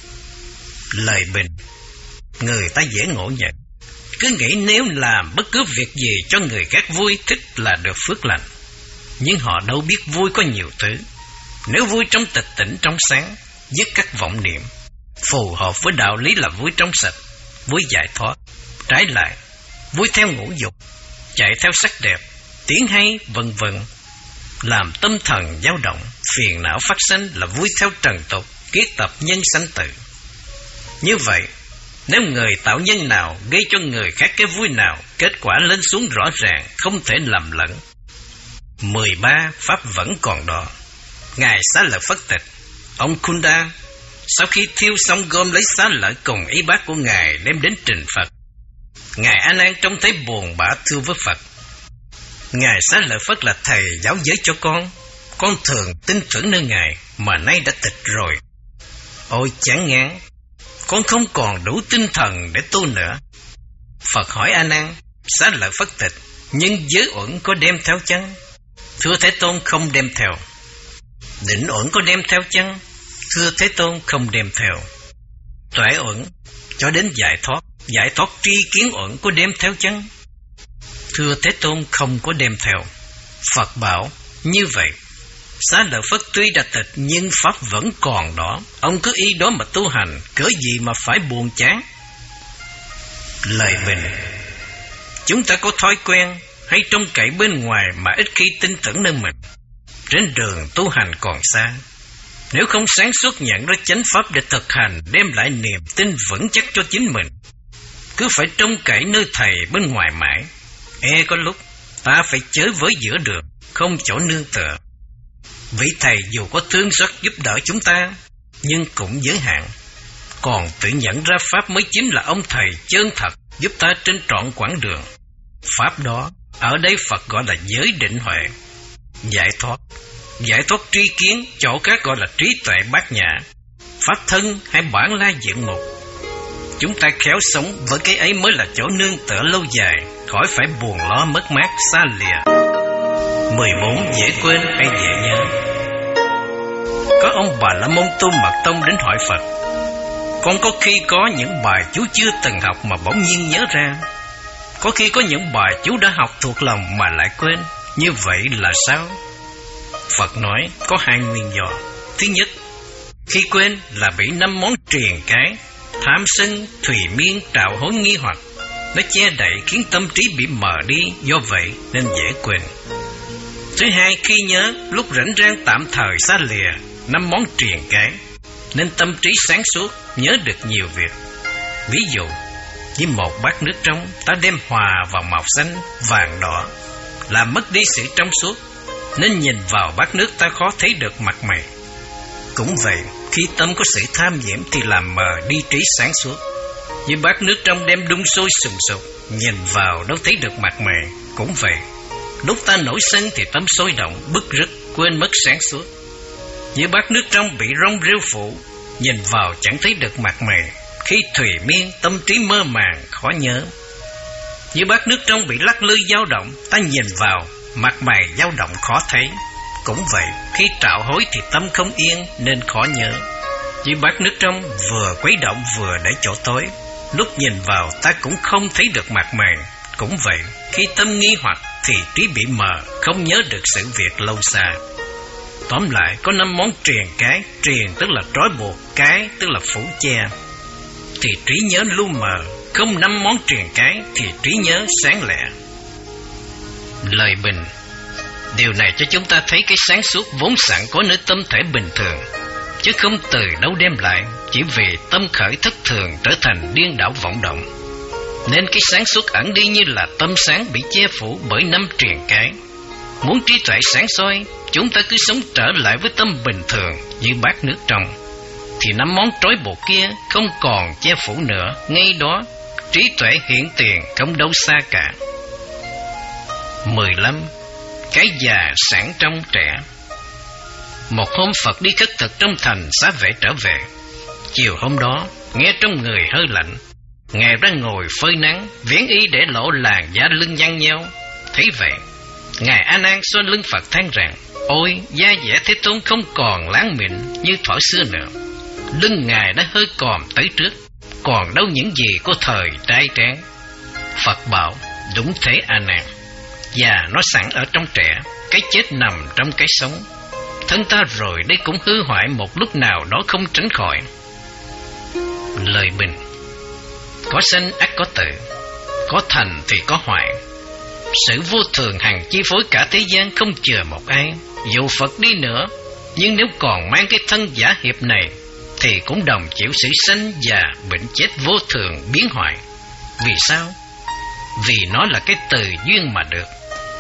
Lời bình, người ta dễ ngộ nhận. Cứ nghĩ nếu làm bất cứ việc gì cho người khác vui thích là được phước lành. Nhưng họ đâu biết vui có nhiều thứ. Nếu vui trong tịch tỉnh trong sáng, dứt các vọng niệm, phù hợp với đạo lý là vui trong sạch, vui giải thoát. Trái lại, vui theo ngũ dục, chạy theo sắc đẹp, tiếng hay, vân vân, làm tâm thần dao động, phiền não phát sinh là vui theo trần tục, kiết tập nhân sanh tử. Như vậy, nếu người tạo nhân nào gây cho người khác cái vui nào, kết quả lên xuống rõ ràng, không thể lầm lẫn. mười ba. Pháp vẫn còn đó. Ngài Xá Lợi Phất Tịch, ông Kunda, sau khi thiêu xong gom lấy xá lợi cùng y bát của Ngài đem đến trình Phật. Ngài A Nan trông thấy buồn bã thưa với Phật, Ngài Xá Lợi Phất là thầy giáo giới cho con, con thường tin tưởng nơi Ngài mà nay đã tịch rồi. Ôi chán ngán, con không còn đủ tinh thần để tu nữa. Phật hỏi A Nan, Xá Lợi Phất Tịch, nhưng giới uẩn có đem theo chăng? Thưa Thế Tôn, không đem theo. Định uẩn có đem theo chăng? Thưa Thế Tôn, không đem theo. Tuệ uẩn cho đến giải thoát, giải thoát tri kiến uẩn có đem theo chăng? Thưa Thế Tôn, không có đem theo. Phật bảo, như vậy, Xá Lợi Phất tuy đã tịch nhưng pháp vẫn còn đó, ông cứ y đó mà tu hành, cớ gì mà phải buồn chán? Lời bình, chúng ta có thói quen hay trông cậy bên ngoài mà ít khi tin tưởng nơi mình. Trên đường tu hành còn xa, nếu không sáng suốt nhận ra chánh pháp để thực hành, đem lại niềm tin vững chắc cho chính mình, cứ phải trông cậy nơi thầy bên ngoài mãi, e có lúc ta phải chới với giữa đường, không chỗ nương tựa. Vị thầy dù có thương xót giúp đỡ chúng ta, nhưng cũng giới hạn. Còn tự nhận ra pháp mới chính là ông thầy chân thật giúp ta trên trọn quãng đường. Pháp đó, ở đây Phật gọi là giới định huệ, giải thoát. Giải thoát tri kiến, chỗ khác gọi là trí tuệ bát nhã, pháp thân hay bản la diện mục. Chúng ta khéo sống với cái ấy mới là chỗ nương tựa lâu dài, khỏi phải buồn lo mất mát xa lìa. mười bốn. Dễ quên hay dễ nhớ. Có ông Bà La Môn Tu Mật Tông đến hỏi Phật, con có khi có những bài chú chưa từng học mà bỗng nhiên nhớ ra, có khi có những bài chú đã học thuộc lòng mà lại quên, như vậy là sao? Phật nói có hai nguyên do. Thứ nhất, khi quên là bị năm món triền cái, tham sân, thùy miên, trạo hối nghi hoặc, nó che đậy khiến tâm trí bị mờ đi, do vậy nên dễ quên. Thứ hai, khi nhớ, lúc rảnh rang tạm thời xa lìa năm món triền cái, nên tâm trí sáng suốt, nhớ được nhiều việc. Ví dụ, như một bát nước trong, ta đem hòa vào màu xanh, vàng đỏ, làm mất đi sự trong suốt, nên nhìn vào bát nước ta khó thấy được mặt mày. Cũng vậy, khi tâm có sự tham nhiễm thì làm mờ đi trí sáng suốt, Như bát nước trong đem đun sôi sùng sục, nhìn vào đâu thấy được mặt mày. Cũng vậy, lúc ta nổi sân thì tâm sôi động, bứt rứt, quên mất sáng suốt. Như bát nước trong bị rong rêu phủ, nhìn vào chẳng thấy được mặt mày. Khi thùy miên, tâm trí mơ màng, khó nhớ. Như bát nước trong bị lắc lư dao động, ta nhìn vào, mặt mày dao động khó thấy. Cũng vậy, khi trạo hối thì tâm không yên nên khó nhớ. Như bát nước trong vừa quấy động vừa để chỗ tối, lúc nhìn vào ta cũng không thấy được mặt mày. Cũng vậy, khi tâm nghi hoặc thì trí bị mờ, không nhớ được sự việc lâu xa. Tóm lại, có năm món triền cái. Triền tức là trói buộc, cái tức là phủ che, thì trí nhớ lu mờ. Không năm món triền cái thì trí nhớ sáng lẻ. Lời bình. Điều này cho chúng ta thấy cái sáng suốt vốn sẵn có nơi tâm thể bình thường, chứ không từ đâu đem lại, chỉ vì tâm khởi thất thường trở thành điên đảo vọng động. Nên cái sáng suốt ẩn đi như là tâm sáng bị che phủ bởi năm triền cái. Muốn trí tuệ sáng soi, chúng ta cứ sống trở lại với tâm bình thường như bát nước trong, thì năm món trói buộc kia không còn che phủ nữa. Ngay đó trí tuệ hiện tiền, không đâu xa cả. mười lăm. Cái già sẵn trong trẻ. Một hôm Phật đi khất thực trong thành xá vệ trở về. Chiều hôm đó, nghe trong người hơi lạnh, Ngài ra ngồi phơi nắng, viễn y để lộ làn da lưng nhăn nheo. Thấy vậy, Ngài A Nan xoa lưng Phật than rằng: ôi, da dẻ Thế Tôn không còn láng mịn như thuở xưa nữa. Lưng Ngài đã hơi còm tới trước, còn đâu những gì của thời trai tráng. Phật bảo: đúng thế A Nan, già nó sẵn ở trong trẻ, cái chết nằm trong cái sống. Thân ta rồi đây cũng hư hoại một lúc nào đó không tránh khỏi. Lời bình. Có sanh ắt có tử, có thành thì có hoại. Sự vô thường hằng chi phối cả thế gian, không chừa một ai. Dù Phật đi nữa, nhưng nếu còn mang cái thân giả hiệp này, thì cũng đồng chịu sự sanh già bệnh chết vô thường biến hoại. Vì sao? Vì nó là cái từ duyên mà được.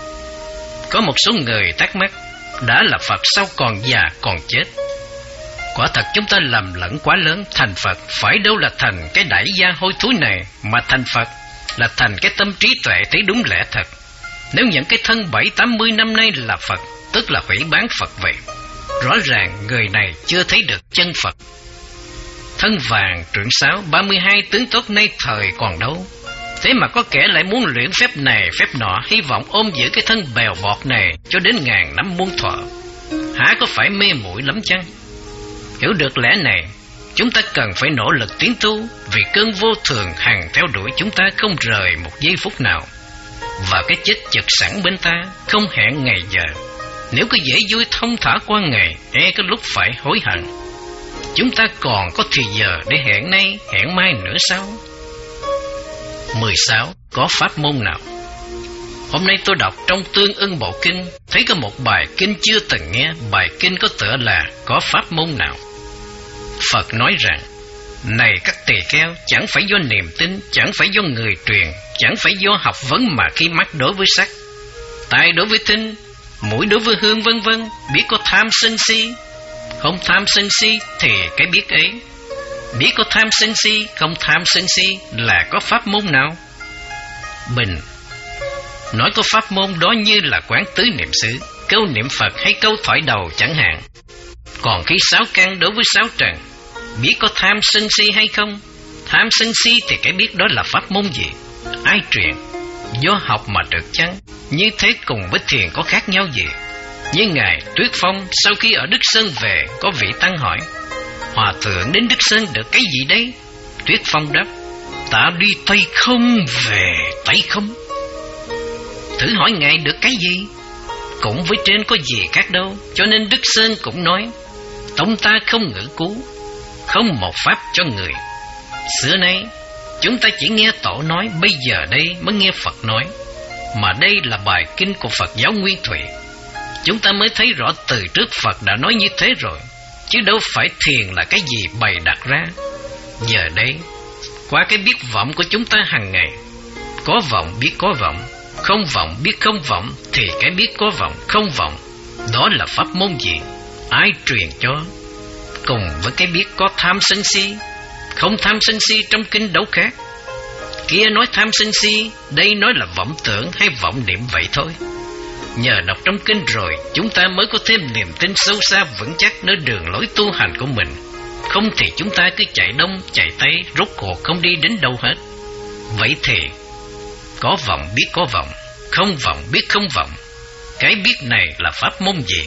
Có một số người thắc mắc, đã là Phật sao còn già còn chết? Quả thật chúng ta lầm lẫn quá lớn. Thành Phật phải đâu là thành cái đãi da hôi thối này, mà thành Phật là thành cái tâm trí tuệ thấy đúng lẽ thật. Nếu những cái thân bảy tám mươi năm nay là Phật, tức là hủy bán Phật vậy. Rõ ràng người này chưa thấy được chân Phật. Thân vàng trượng sáo ba mươi hai tướng tốt nay thời còn đâu. Thế mà có kẻ lại muốn luyện phép này phép nọ, hy vọng ôm giữ cái thân bèo bọt này cho đến ngàn năm muôn thuở. Hả có phải mê muội lắm chăng? Hiểu được lẽ này, chúng ta cần phải nỗ lực tiến tu, vì cơn vô thường hằng theo đuổi chúng ta không rời một giây phút nào. Và cái chết chực sẵn bên ta, không hẹn ngày giờ. Nếu cứ dễ vui thông thả qua ngày, e có lúc phải hối hận. Chúng ta còn có thì giờ để hẹn nay, hẹn mai nữa sao? mười sáu. Có pháp môn nào? Hôm nay tôi đọc trong Tương Ưng Bộ Kinh, thấy có một bài kinh chưa từng nghe. Bài kinh có tựa là có pháp môn nào? Phật nói rằng: này các tỳ kheo, chẳng phải do niềm tin, chẳng phải do người truyền, chẳng phải do học vấn mà khi mắt đối với sắc, tai đối với thính, mũi đối với hương vân vân, biết có tham sân si. Không tham sân si thì cái biết ấy. Biết có tham sân si, không tham sân si là có pháp môn nào? Bình. Nói có pháp môn đó như là quán tứ niệm xứ, câu niệm Phật hay câu thoại đầu chẳng hạn. Còn khi sáu căn đối với sáu trần, biết có tham sân si hay không? Tham sân si thì cái biết đó là pháp môn gì? Ai truyền? Do học mà được chăng? Như thế cùng với thiền có khác nhau gì? Như Ngài Tuyết Phong sau khi ở Đức Sơn về, có vị tăng hỏi: hòa thượng đến Đức Sơn được cái gì đấy? Tuyết Phong đáp: ta đi tay không về tay không. Thử hỏi Ngài được cái gì? Cũng với trên có gì khác đâu. Cho nên Đức Sơn cũng nói: tông ta không ngữ cú, không một pháp cho người. Xưa nay chúng ta chỉ nghe tổ nói, bây giờ đây mới nghe Phật nói. Mà đây là bài kinh của Phật giáo Nguyên Thủy. Chúng ta mới thấy rõ từ trước Phật đã nói như thế rồi, chứ đâu phải thiền là cái gì bày đặt ra. Giờ đây, qua cái biết vọng của chúng ta hàng ngày, có vọng biết có vọng, không vọng biết không vọng, thì cái biết có vọng, không vọng, đó là pháp môn gì? Ai truyền cho? Cùng với cái biết có tham sân si, không tham sân si trong kinh đấu khác. Kia nói tham sân si, đây nói là vọng tưởng hay vọng niệm vậy thôi. Nhờ đọc trong kinh rồi, chúng ta mới có thêm niềm tin sâu xa vững chắc nơi đường lối tu hành của mình. Không thì chúng ta cứ chạy đông, chạy tây, rốt cuộc không đi đến đâu hết. Vậy thì, có vọng biết có vọng, không vọng biết không vọng. Cái biết này là pháp môn gì?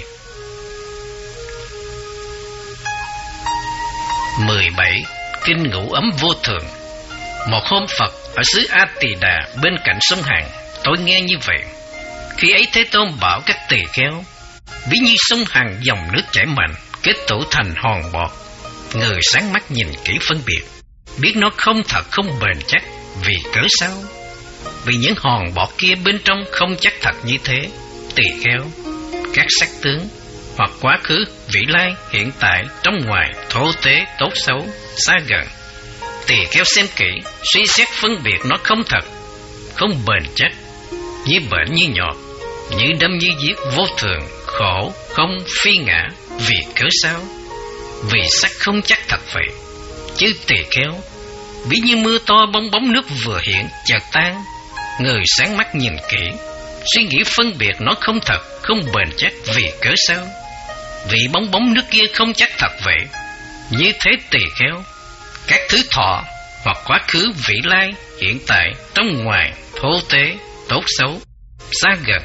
mười bảy. Kinh Ngũ Ấm Vô Thường. Một hôm Phật ở xứ A Tỳ Đà bên cạnh sông Hằng, tôi nghe như vậy. Khi ấy Thế Tôn bảo các tỳ kheo, ví như sông Hằng dòng nước chảy mạnh, kết tụ thành hòn bọt. Người sáng mắt nhìn kỹ phân biệt, biết nó không thật không bền chắc. Vì cớ sao? Vì những hòn bọt kia bên trong không chắc thật như thế. Tỳ kheo, các sắc tướng hoặc quá khứ, vị lai, hiện tại, trong ngoài, thô tế, tốt xấu, xa gần. Tỳ kheo xem kỹ, suy xét phân biệt nó không thật, không bền chắc, như bệnh như nhọt, như đâm như giết, vô thường, khổ, không, phi ngã. Vì cớ sao? Vì sắc không chắc thật vậy. Chứ tỳ kheo, ví như mưa to bong bóng nước vừa hiện chợt tan. Người sáng mắt nhìn kỹ, suy nghĩ phân biệt nó không thật, không bền chắc. Vì cớ sao? Vì bóng bóng nước kia không chắc thật vậy. Như thế tỳ kheo, các thứ thọ hoặc quá khứ, vị lai, hiện tại, trong ngoài, thô tế, tốt xấu, xa gần.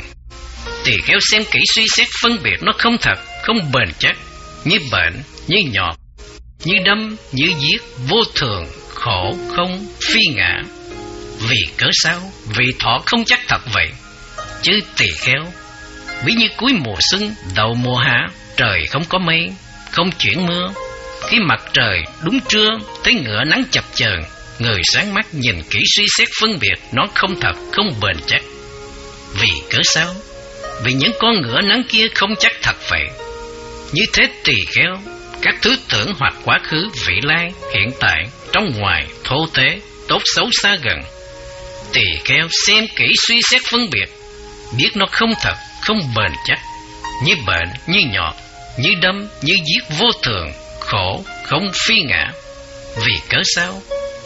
Tỳ kheo xem kỹ suy xét phân biệt nó không thật, không bền chắc, như bệnh, như nhọt, như đâm, như giết, vô thường, khổ, không, phi ngã. Vì cớ sao? Vì thọ không chắc thật vậy. Chứ tỳ kheo, ví như cuối mùa xuân, đầu mùa hạ, trời không có mây, không chuyển mưa. Khi mặt trời đúng trưa, thấy ngựa nắng chập chờn, người sáng mắt nhìn kỹ suy xét phân biệt nó không thật, không bền chắc. Vì cớ sao? Vì những con ngựa nắng kia không chắc thật vậy. Như thế tỳ kheo, các thứ tưởng hoặc quá khứ, vị lai, hiện tại, trong ngoài, thô tế, tốt xấu, xa gần. Tỳ kheo xem kỹ suy xét phân biệt, biết nó không thật, không bền chắc, như bệnh, như nhọt, như đâm, như giết, vô thường, khổ, không, phi ngã. Vì cớ sao?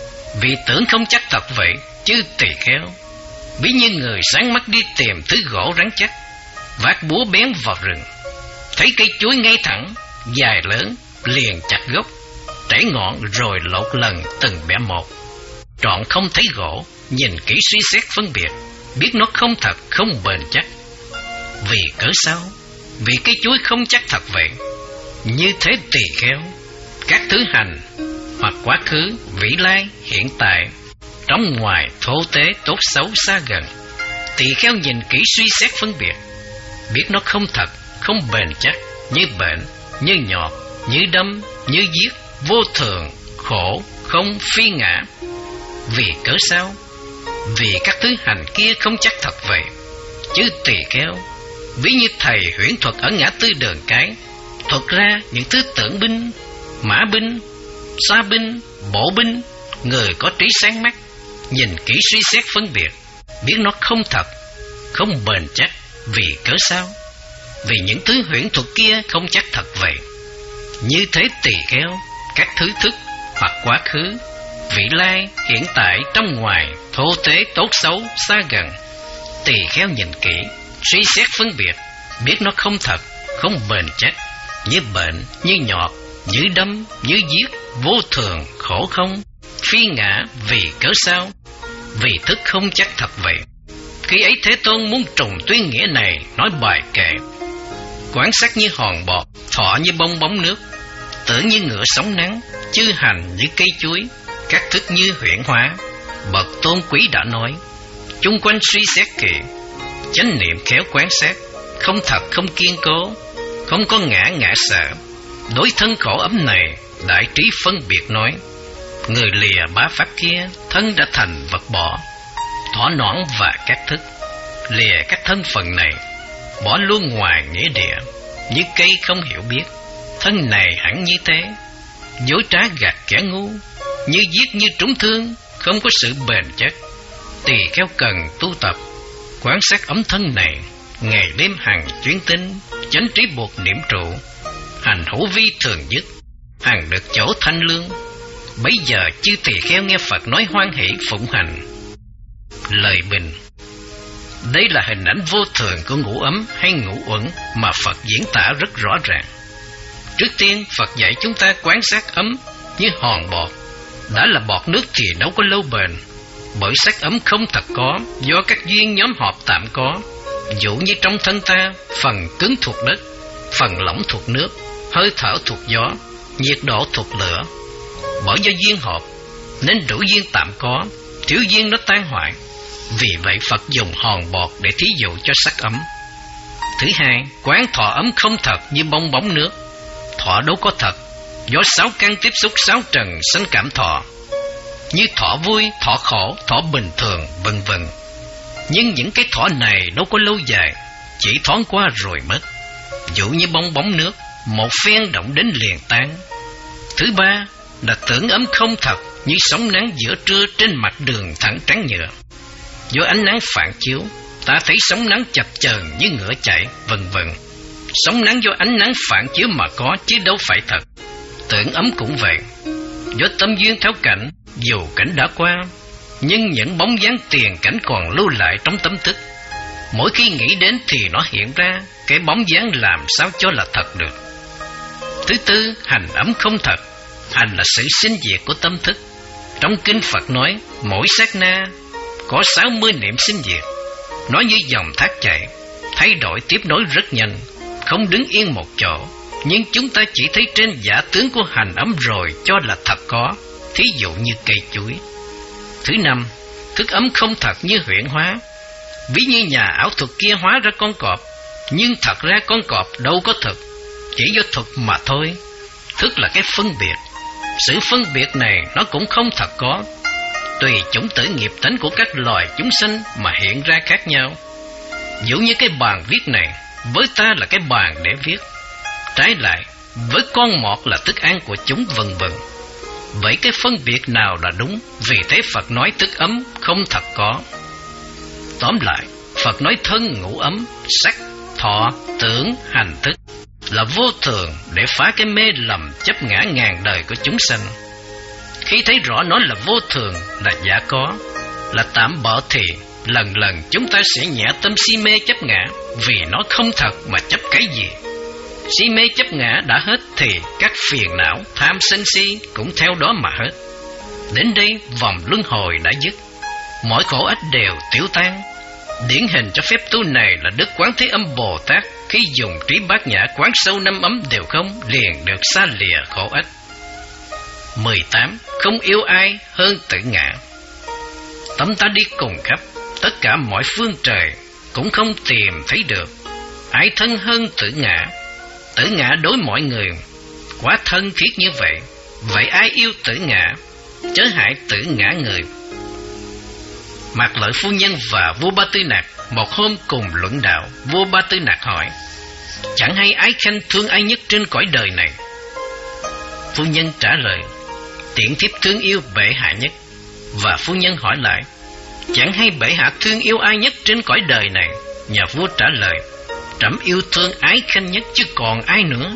Vì tưởng không chắc thật vậy. Chứ tỳ kheo, ví như người sáng mắt đi tìm thứ gỗ rắn chắc, vác búa bén vào rừng, thấy cây chuối ngay thẳng, dài lớn, liền chặt gốc, trảy ngọn rồi lột lần từng bẻ một, trọn không thấy gỗ. Nhìn kỹ suy xét phân biệt, biết nó không thật, không bền chắc. Vì cớ sao? Vì cây chuối không chắc thật vậy. Như thế tỳ kheo, các thứ hành hoặc quá khứ, vị lai, hiện tại, trong ngoài, thô tế, tốt xấu, xa gần. Tỳ kheo nhìn kỹ suy xét phân biệt, biết nó không thật, không bền chắc, như bệnh, như nhọt, như đâm, như giết, vô thường, khổ, không, phi ngã. Vì cớ sao? Vì các thứ hành kia không chắc thật vậy. Chứ tỳ kheo, ví như thầy huyễn thuật ở ngã tư đường cái, thuật ra những thứ tưởng binh, mã binh, xa binh, bộ binh. Người có trí sáng mắt, nhìn kỹ suy xét phân biệt, biết nó không thật, không bền chắc. Vì cớ sao? Vì những thứ huyễn thuật kia không chắc thật vậy. Như thế tỳ kheo, các thứ thức hoặc quá khứ, vị lai, hiện tại, trong ngoài, thô tế, tốt xấu, xa gần. Tỳ kheo nhìn kỹ, suy xét phân biệt, biết nó không thật, không bền chắc, như bệnh, như nhọt, như đâm, như giết, vô thường, khổ không, phi ngã. Vì cớ sao? Vì thức không chắc thật vậy. Khi ấy Thế Tôn muốn trùng tuyên nghĩa này, nói bài kệ: quán sắc như hòn bọt, thọ như bong bóng nước, tưởng như ngựa sóng nắng, chư hành như cây chuối, các thức như huyễn hóa. Bậc tôn quý đã nói, chung quanh suy xét kỹ, chánh niệm khéo quán sát, không thật không kiên cố, không có ngã ngã sợ. Đối thân khổ ấm này, đại trí phân biệt nói, người lìa bá pháp kia, thân đã thành vật bỏ, thỏ nõn và các thức. Lìa các thân phận này, bỏ luôn ngoài nghĩa địa, như cây không hiểu biết. Thân này hẳn như thế, dối trá gạt kẻ ngu, như giết như trúng thương, không có sự bền chắc. Tỳ kheo cần tu tập, quan sát ấm thân này, ngày đêm hằng chuyên tinh, chánh trí buộc niệm trụ, hành hữu vi thường dứt, hằng được chỗ thanh lương. Bấy giờ chư tỳ kheo nghe Phật nói hoan hỷ phụng hành. Lời bình: đây là hình ảnh vô thường của ngũ ấm hay ngũ uẩn mà Phật diễn tả rất rõ ràng. Trước tiên, Phật dạy chúng ta quan sát ấm như hòn bọt. Đã là bọt nước thì đâu có lâu bền, bởi sắc ấm không thật có, do các duyên nhóm họp tạm có. Dụ như trong thân ta, phần cứng thuộc đất, phần lỏng thuộc nước, hơi thở thuộc gió, nhiệt độ thuộc lửa. Bởi do duyên họp nên đủ duyên tạm có, thiếu duyên nó tan hoại. Vì vậy Phật dùng hòn bọt để thí dụ cho sắc ấm. Thứ hai, quán thọ ấm không thật như bong bóng nước. Thọ đâu có thật, do sáu căn tiếp xúc sáu trần sanh cảm thọ, như thọ vui, thọ khổ, thọ bình thường, vân vân. Nhưng những cái thọ này đâu có lâu dài, chỉ thoáng qua rồi mất. Dụ như bong bóng nước, một phen động đến liền tan. Thứ ba là tưởng ấm không thật như sóng nắng giữa trưa trên mặt đường thẳng trắng nhựa. Do ánh nắng phản chiếu, ta thấy sóng nắng chập chờn như ngựa chạy, vân vân. Sóng nắng do ánh nắng phản chiếu mà có, chứ đâu phải thật. Tưởng ấm cũng vậy. Do tâm duyên theo cảnh, dù cảnh đã qua, nhưng những bóng dáng tiền cảnh còn lưu lại trong tâm thức. Mỗi khi nghĩ đến thì nó hiện ra, cái bóng dáng làm sao cho là thật được. Thứ tư, hành ấm không thật. Hành là sự sinh diệt của tâm thức. Trong kinh Phật nói, mỗi sát na có sáu mươi niệm sinh diệt. Nó như dòng thác chảy, thay đổi tiếp nối rất nhanh, không đứng yên một chỗ. Nhưng chúng ta chỉ thấy trên giả tướng của hành ấm rồi cho là thật có, thí dụ như cây chuối. Thứ năm, thức ấm không thật như huyễn hóa. Ví như nhà ảo thuật kia hóa ra con cọp, nhưng thật ra con cọp đâu có thực, chỉ do thuật mà thôi. Thức là cái phân biệt. Sự phân biệt này nó cũng không thật có, tùy chủng tử nghiệp tánh của các loài chúng sanh mà hiện ra khác nhau. Dụ như cái bàn viết này, với ta là cái bàn để viết. Trái lại, với con mọt là thức ăn của chúng, vân vân. Vậy cái phân biệt nào là đúng? Vì thế Phật nói thức ấm không thật có. Tóm lại, Phật nói thân ngũ ấm, sắc, thọ, tưởng, hành thức là vô thường để phá cái mê lầm chấp ngã ngàn đời của chúng sanh. Khi thấy rõ nó là vô thường, là giả có, là tạm bợ thì lần lần chúng ta sẽ nhẹ tâm si mê chấp ngã, vì nó không thật mà chấp cái gì. Si mê chấp ngã đã hết thì các phiền não, tham sân si cũng theo đó mà hết. Đến đây vòng luân hồi đã dứt, mọi khổ ách đều tiêu tan. Điển hình cho phép tu này là Đức Quán Thế Âm Bồ Tát, khi dùng trí bát nhã quán sâu năm ấm đều không, liền được xa lìa khổ ách. mười tám. Không yêu ai hơn tử ngã. Tâm ta đi cùng khắp tất cả mọi phương trời, cũng không tìm thấy được ai thân hơn tử ngã. Tử ngã đối mọi người quá thân thiết như vậy, vậy ai yêu tử ngã, chớ hại tử ngã người. Mạc Lợi phu nhân và vua Ba Tư Nặc một hôm cùng luận đạo. Vua Ba Tư Nặc hỏi: chẳng hay ái khanh thương ai nhất trên cõi đời này? Phu nhân trả lời: tiện thiếp thương yêu bệ hạ nhất. Và phu nhân hỏi lại: chẳng hay bệ hạ thương yêu ai nhất trên cõi đời này? Nhà vua trả lời: trẫm yêu thương ái khanh nhất chứ còn ai nữa.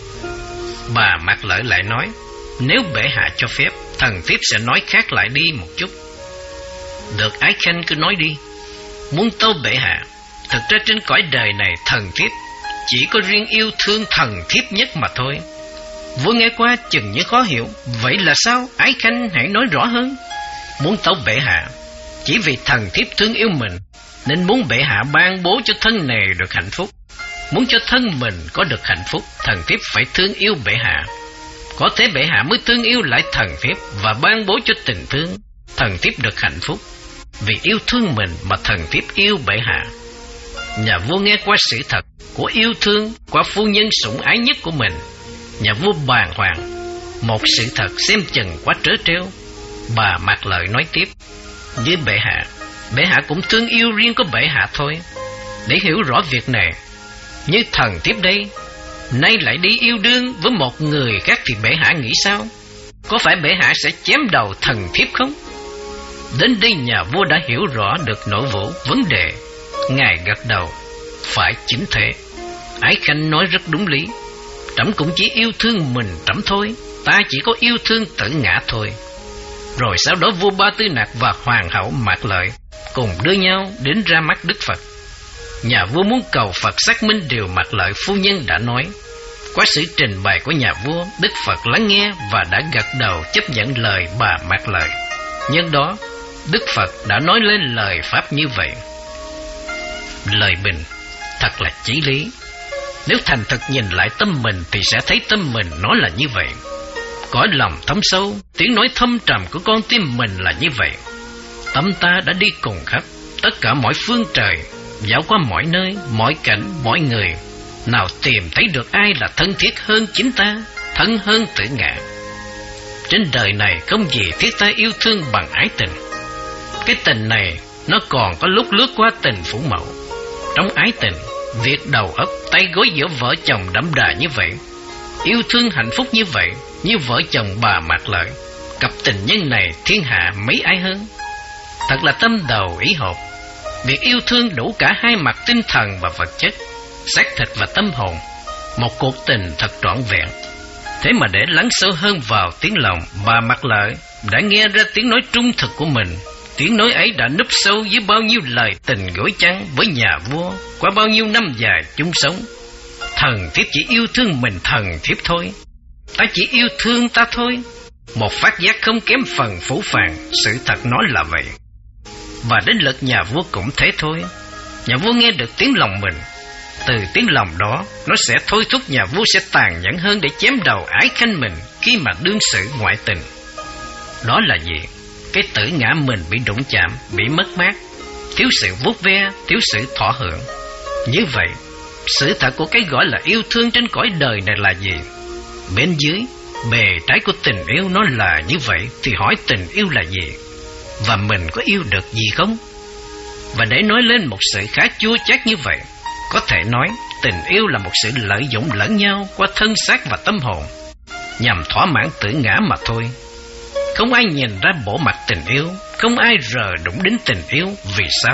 Bà Mạc Lợi lại nói: nếu bệ hạ cho phép, thần thiếp sẽ nói khác lại đi một chút. Được, ái khanh cứ nói đi. Muốn tâu bệ hạ, thực ra trên cõi đời này thần thiếp chỉ có riêng yêu thương thần thiếp nhất mà thôi. Vua nghe qua chừng như khó hiểu. Vậy là sao? Ái khanh hãy nói rõ hơn. Muốn tâu bệ hạ, chỉ vì thần thiếp thương yêu mình nên muốn bệ hạ ban bố cho thân này được hạnh phúc. Muốn cho thân mình có được hạnh phúc, thần thiếp phải thương yêu bệ hạ. Có thế bệ hạ mới thương yêu lại thần thiếp và ban bố cho tình thương, thần thiếp được hạnh phúc. Vì yêu thương mình mà thần thiếp yêu bệ hạ. Nhà vua nghe qua sự thật của yêu thương qua phu nhân sủng ái nhất của mình, nhà vua bàng hoàng. Một sự thật xem chừng quá trớ trêu. Bà Mạc Lợi nói tiếp: với bệ hạ, bệ hạ cũng thương yêu riêng có bệ hạ thôi. Để hiểu rõ việc này, như thần thiếp đây nay lại đi yêu đương với một người khác thì bệ hạ nghĩ sao? Có phải bệ hạ sẽ chém đầu thần thiếp không? Đến đây nhà vua đã hiểu rõ được nội vụ vấn đề. Ngài gật đầu: phải, chính thế. Ái khanh nói rất đúng lý. Trẫm cũng chỉ yêu thương mình trẫm thôi. ta chỉ có yêu thương Tử Ngã thôi. Rồi sau đó vua Ba Tư Nặc và hoàng hậu Mạc Lợi cùng đưa nhau đến ra mắt Đức Phật. Nhà vua muốn cầu Phật xác minh điều Mạc Lợi phu nhân đã nói. Qua sự trình bày của nhà vua, Đức Phật lắng nghe và đã gật đầu chấp nhận lời bà Mạc Lợi. Nhân đó, Đức Phật đã nói lên lời pháp như vậy: lời bình, thật là chí lý. Nếu thành thực nhìn lại tâm mình thì sẽ thấy tâm mình nói là như vậy. Cõi lòng thâm sâu, tiếng nói thâm trầm của con tim mình là như vậy. Tâm ta đã đi cùng khắp tất cả mọi phương trời, dạo qua mọi nơi, mọi cảnh, mọi người. Nào tìm thấy được ai là thân thiết hơn chính ta, thân hơn Tử Ngã. Trên đời này không gì thiết ta yêu thương bằng ái tình. Cái tình này nó còn có lúc lướt qua tình phủ mẫu. Trong ái tình, việc đầu ấp tay gối giữa vợ chồng đậm đà như vậy, yêu thương hạnh phúc như vậy, như vợ chồng bà Mạc Lợi, cặp tình nhân này thiên hạ mấy ai hơn. Thật là tâm đầu ý hợp. Việc yêu thương đủ cả hai mặt tinh thần và vật chất, xác thịt và tâm hồn, một cuộc tình thật trọn vẹn. Thế mà để lắng sâu hơn vào tiếng lòng, bà Mạc Lợi đã nghe ra tiếng nói trung thực của mình. Tiếng nói ấy đã núp sâu dưới bao nhiêu lời tình gối chăng với nhà vua qua bao nhiêu năm dài chung sống. Thần thiếp chỉ yêu thương mình thần thiếp thôi, ta chỉ yêu thương ta thôi. Một phát giác không kém phần phũ phàng, sự thật nói là vậy. Và đến lượt nhà vua cũng thế thôi. Nhà vua nghe được tiếng lòng mình. Từ tiếng lòng đó, nó sẽ thôi thúc nhà vua sẽ tàn nhẫn hơn để chém đầu ái khanh mình khi mà đương sự ngoại tình. Đó là gì? Cái Tử Ngã mình bị đụng chạm, bị mất mát, thiếu sự vuốt ve, thiếu sự thọ hưởng. Như vậy, sự thật của cái gọi là yêu thương trên cõi đời này là gì? Bên dưới, bề trái của tình yêu nó là như vậy, thì hỏi tình yêu là gì? Và mình có yêu được gì không? Và để nói lên một sự khá chua chát như vậy, có thể nói tình yêu là một sự lợi dụng lẫn nhau qua thân xác và tâm hồn, nhằm thỏa mãn Tử Ngã mà thôi. Không ai nhìn ra bộ mặt tình yêu, không ai rờ đụng đến tình yêu. Vì sao?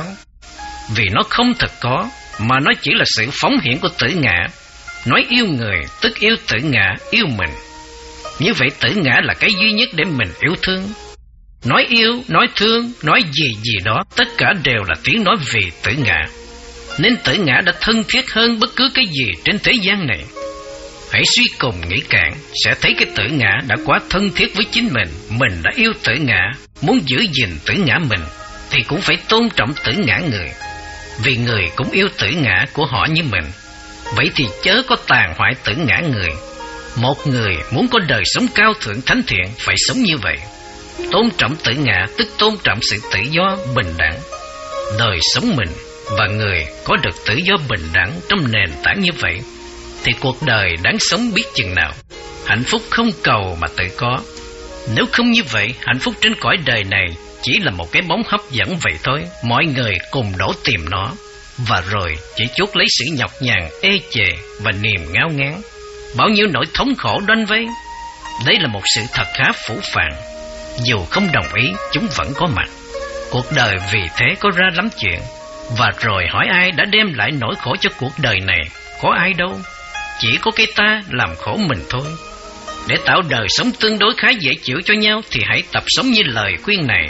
Vì nó không thật có, mà nó chỉ là sự phóng hiện của Tử Ngã. Nói yêu người, tức yêu Tử Ngã, yêu mình. Như vậy Tử Ngã là cái duy nhất để mình yêu thương. Nói yêu, nói thương, nói gì gì đó, tất cả đều là tiếng nói vì Tử Ngã. Nên Tử Ngã đã thân thiết hơn bất cứ cái gì trên thế gian này. Hãy suy cùng nghĩ cạn, sẽ thấy cái Tử Ngã đã quá thân thiết với chính mình. Mình đã yêu Tử Ngã, muốn giữ gìn Tử Ngã mình, thì cũng phải tôn trọng Tử Ngã người. Vì người cũng yêu Tử Ngã của họ như mình. Vậy thì chớ có tàn hoại Tử Ngã người. Một người muốn có đời sống cao thượng thánh thiện phải sống như vậy. Tôn trọng Tử Ngã tức tôn trọng sự tự do, bình đẳng. Đời sống mình và người có được tự do bình đẳng trong nền tảng như vậy, thì cuộc đời đáng sống biết chừng nào. Hạnh phúc không cầu mà tự có. Nếu không như vậy, hạnh phúc trên cõi đời này chỉ là một cái bóng hấp dẫn vậy thôi. Mọi người cùng đổ tìm nó, và rồi chỉ chuốc lấy sự nhọc nhằn, ê chề và niềm ngao ngán. Bao nhiêu nỗi thống khổ đoanh vây. Đây là một sự thật khá phũ phàng. Dù không đồng ý, chúng vẫn có mặt. Cuộc đời vì thế có ra lắm chuyện. Và rồi hỏi ai đã đem lại nỗi khổ cho cuộc đời này? Có ai đâu. Chỉ có cái ta làm khổ mình thôi. Để tạo đời sống tương đối khá dễ chịu cho nhau thì hãy tập sống như lời khuyên này.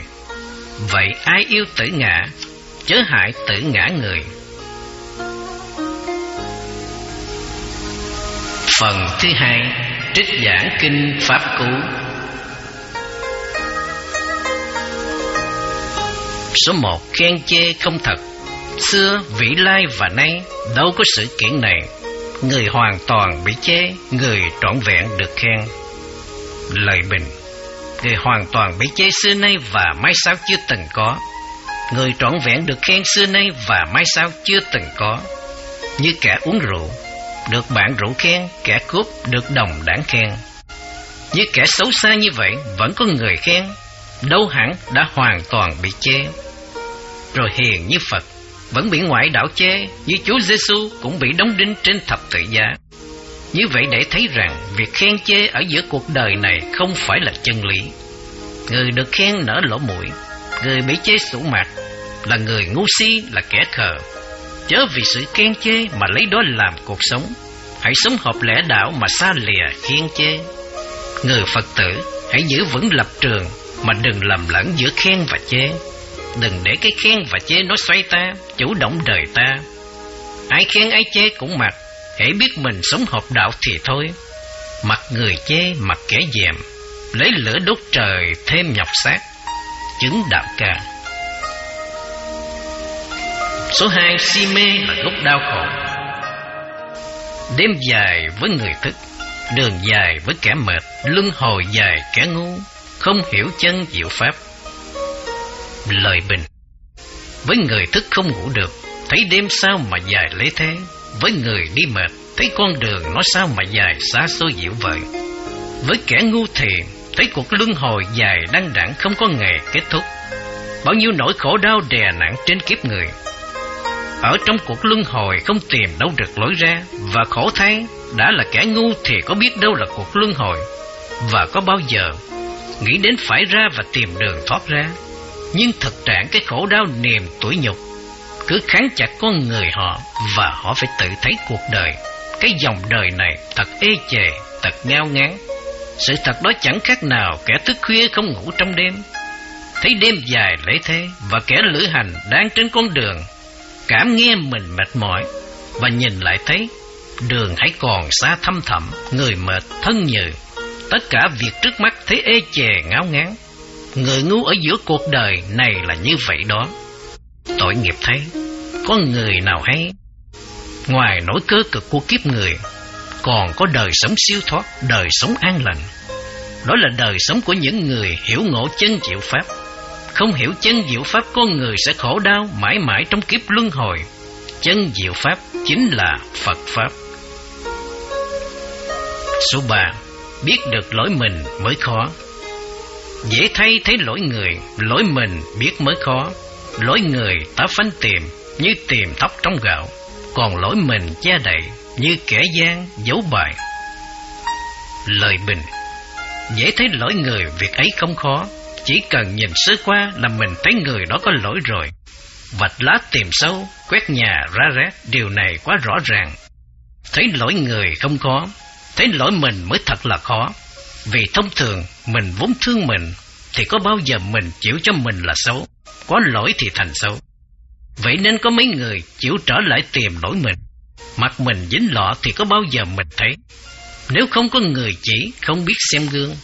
Vậy ai yêu Tử Ngã, chớ hại Tử Ngã người. Phần thứ hai, trích giảng kinh Pháp Cú. Số một, khen chê không thật. Xưa, vĩ lai và nay đâu có sự kiện này. Người hoàn toàn bị chê, người trọn vẹn được khen. Lời bình, người hoàn toàn bị chê xưa nay và mai sau chưa từng có. Người trọn vẹn được khen xưa nay và mai sau chưa từng có. Như kẻ uống rượu, được bạn rượu khen, kẻ cướp được đồng đảng khen. Như kẻ xấu xa như vậy, vẫn có người khen, đâu hẳn đã hoàn toàn bị chê. Rồi hiền như Phật, vẫn bị ngoại đạo chê, như Chúa Giêsu cũng bị đóng đinh trên thập tự giá. Như vậy để thấy rằng việc khen chê ở giữa cuộc đời này không phải là chân lý. Người được khen nở lỗ mũi, người bị chê sụ mặt là người ngu si, là kẻ khờ. Chớ vì sự khen chê mà lấy đó làm cuộc sống. Hãy sống hợp lẽ đạo mà xa lìa khen chê. Người Phật tử hãy giữ vững lập trường, mà đừng lầm lẫn giữa khen và chê. Đừng để cái khen và chê nó xoay ta, chủ động đời ta. Ai khen ai chê cũng mặc, hễ biết mình sống hợp đạo thì thôi. Mặc người chê, mặc kẻ dèm, lấy lửa đốt trời thêm nhọc xác. Chứng đạo ca. Số hai, si mê là gốc đau khổ. Đêm dài với người thức, đường dài với kẻ mệt, luân hồi dài kẻ ngu, không hiểu chân diệu pháp. Lời bình. Với người thức không ngủ được, thấy đêm sao mà dài lấy thế. Với người đi mệt, thấy con đường nó sao mà dài xa xôi dịu vời. Với kẻ ngu thì thấy cuộc luân hồi dài đăng đẳng không có ngày kết thúc. Bao nhiêu nỗi khổ đau đè nặng trên kiếp người. Ở trong cuộc luân hồi không tìm đâu được lối ra. Và khổ thay, đã là kẻ ngu thì có biết đâu là cuộc luân hồi, và có bao giờ nghĩ đến phải ra và tìm đường thoát ra. Nhưng thực trạng cái khổ đau niềm tủi nhục cứ kháng chặt con người họ, và họ phải tự thấy cuộc đời, cái dòng đời này thật ê chề, thật ngao ngán. Sự thật đó chẳng khác nào kẻ thức khuya không ngủ trong đêm, thấy đêm dài lấy thế, và kẻ lữ hành đang trên con đường, cảm nghe mình mệt mỏi, và nhìn lại thấy đường hãy còn xa thăm thẳm, người mệt thân nhừ. Tất cả việc trước mắt thấy ê chề ngáo ngán. Người ngu ở giữa cuộc đời này là như vậy đó. Tội nghiệp thấy, có người nào hay? Ngoài nỗi cơ cực của kiếp người, còn có đời sống siêu thoát, đời sống an lành. Đó là đời sống của những người hiểu ngộ chân diệu pháp. Không hiểu chân diệu pháp, con người sẽ khổ đau mãi mãi trong kiếp luân hồi. Chân diệu pháp chính là Phật pháp. Số ba, biết được lỗi mình mới khó. Dễ thay thấy lỗi người, lỗi mình biết mới khó. Lỗi người ta phanh tìm như tìm thóc trong gạo, còn lỗi mình che đậy như kẻ gian giấu bài. Lời bình. Dễ thấy lỗi người, việc ấy không khó. Chỉ cần nhìn sơ qua là mình thấy người đó có lỗi rồi. Vạch lá tìm sâu, quét nhà ra rét, điều này quá rõ ràng. Thấy lỗi người không khó, thấy lỗi mình mới thật là khó. Vì thông thường mình vốn thương mình, thì có bao giờ mình chịu cho mình là xấu, có lỗi thì thành xấu. Vậy nên có mấy người chịu trở lại tìm lỗi mình. Mặt mình dính lọ thì có bao giờ mình thấy. Nếu không có người chỉ, không biết xem gương.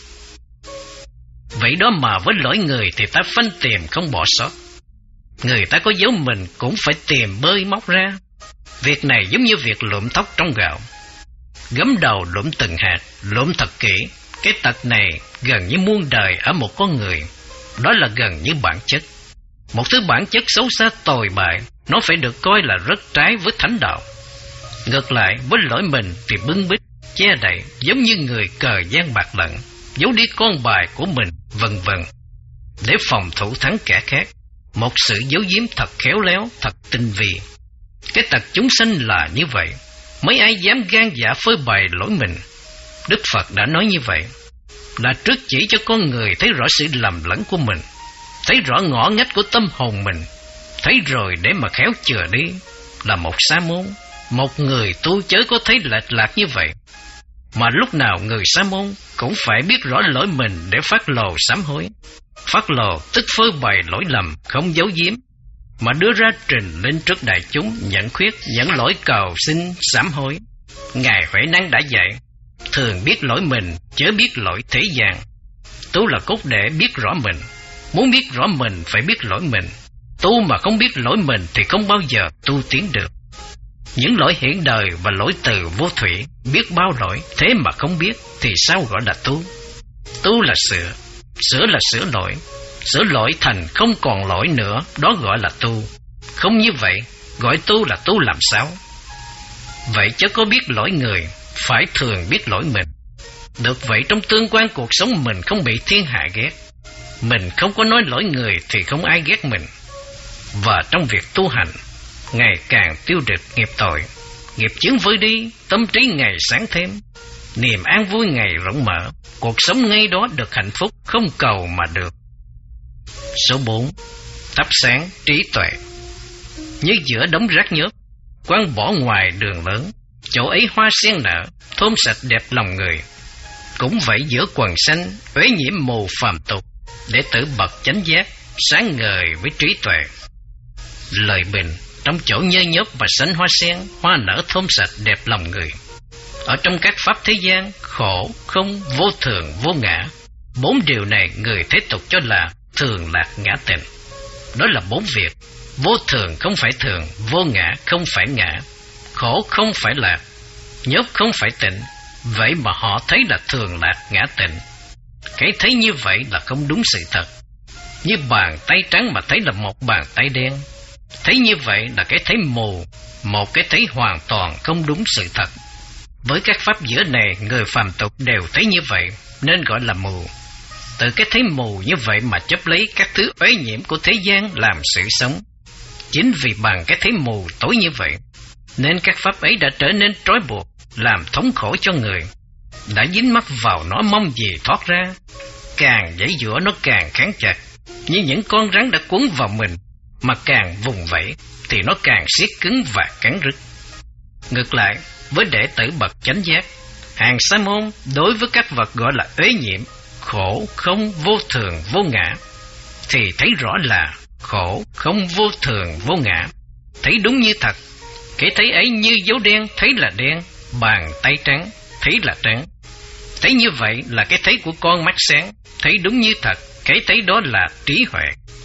Vậy đó mà với lỗi người thì ta phanh tìm không bỏ sót. Người ta có dấu mình cũng phải tìm bơi móc ra. Việc này giống như việc lụm thóc trong gạo. Gấm đầu lụm từng hạt, lụm thật kỹ. Cái tật này gần như muôn đời ở một con người. Đó là gần như bản chất. Một thứ bản chất xấu xa tồi bại, nó phải được coi là rất trái với thánh đạo. Ngược lại, với lỗi mình thì bưng bít, che đậy, giống như người cờ gian bạc lận, giấu đi con bài của mình, vân vân, để phòng thủ thắng kẻ khác. Một sự giấu giếm thật khéo léo, thật tinh vi. Cái tật chúng sanh là như vậy. Mấy ai dám gan dạ phơi bày lỗi mình? Đức Phật đã nói như vậy, là trước chỉ cho con người thấy rõ sự lầm lẫn của mình, thấy rõ ngõ ngách của tâm hồn mình, thấy rồi để mà khéo chừa đi. Là một sa môn, một người tu chớ có thấy lệch lạc như vậy. Mà lúc nào người sa môn cũng phải biết rõ lỗi mình để phát lồ sám hối. Phát lồ tức phơi bày lỗi lầm, không giấu giếm, mà đưa ra trình lên trước đại chúng, nhận khuyết, nhận lỗi cầu xin sám hối. Ngài Huệ Năng đã dạy, thường biết lỗi mình, chớ biết lỗi thế gian. Tu là cốt để biết rõ mình. Muốn biết rõ mình phải biết lỗi mình. Tu mà không biết lỗi mình thì không bao giờ tu tiến được. Những lỗi hiển đời và lỗi từ vô thủy, biết bao lỗi, thế mà không biết thì sao gọi là tu? Tu là sửa, sửa là sửa lỗi, sửa lỗi thành không còn lỗi nữa, đó gọi là tu. Không như vậy, gọi tu là tu làm sao? Vậy chớ có biết lỗi người, phải thường biết lỗi mình. Được vậy trong tương quan cuộc sống mình không bị thiên hạ ghét. Mình không có nói lỗi người thì không ai ghét mình. Và trong việc tu hành, ngày càng tiêu diệt nghiệp tội, nghiệp chướng vơi đi, tâm trí ngày sáng thêm, niềm an vui ngày rộng mở, cuộc sống ngay đó được hạnh phúc, không cầu mà được. Số bốn. Thắp sáng trí tuệ. Như giữa đống rác nhớt, quăng bỏ ngoài đường lớn, chỗ ấy hoa sen nở, thơm sạch đẹp lòng người. Cũng vậy giữa quần sanh, uế nhiễm mù phàm tục, để tử bậc chánh giác, sáng ngời với trí tuệ. Lời bình, trong chỗ nhơ nhớp và sánh hoa sen, hoa nở thơm sạch đẹp lòng người. Ở trong các pháp thế gian, khổ, không, vô thường, vô ngã, bốn điều này người thế tục cho là thường lạc ngã tịnh. Đó là bốn việc: vô thường không phải thường, vô ngã không phải ngã, khổ không phải lạc, nhớp không phải tịnh. Vậy mà họ thấy là thường lạc ngã tịnh. Cái thấy như vậy là không đúng sự thật. Như bàn tay trắng mà thấy là một bàn tay đen. Thấy như vậy là cái thấy mù, một cái thấy hoàn toàn không đúng sự thật. Với các pháp giữa này, người phàm tục đều thấy như vậy, nên gọi là mù. Từ cái thấy mù như vậy mà chấp lấy các thứ uế nhiễm của thế gian làm sự sống. Chính vì bằng cái thấy mù tối như vậy, nên các pháp ấy đã trở nên trói buộc, làm thống khổ cho người. Đã dính mắc vào nó mong gì thoát ra. Càng giãy giụa nó càng kháng chặt, như những con rắn đã quấn vào mình. Mà càng vùng vẫy thì nó càng siết cứng và cắn rứt. Ngược lại, với đệ tử bậc chánh giác, hàng sa môn đối với các vật gọi là uế nhiễm, khổ, không, vô thường, vô ngã, thì thấy rõ là khổ, không, vô thường, vô ngã. Thấy đúng như thật. Cái thấy ấy như dấu đen thấy là đen, bàn tay trắng thấy là trắng. Thấy như vậy là cái thấy của con mắt sáng, thấy đúng như thật. Cái thấy đó là trí huệ.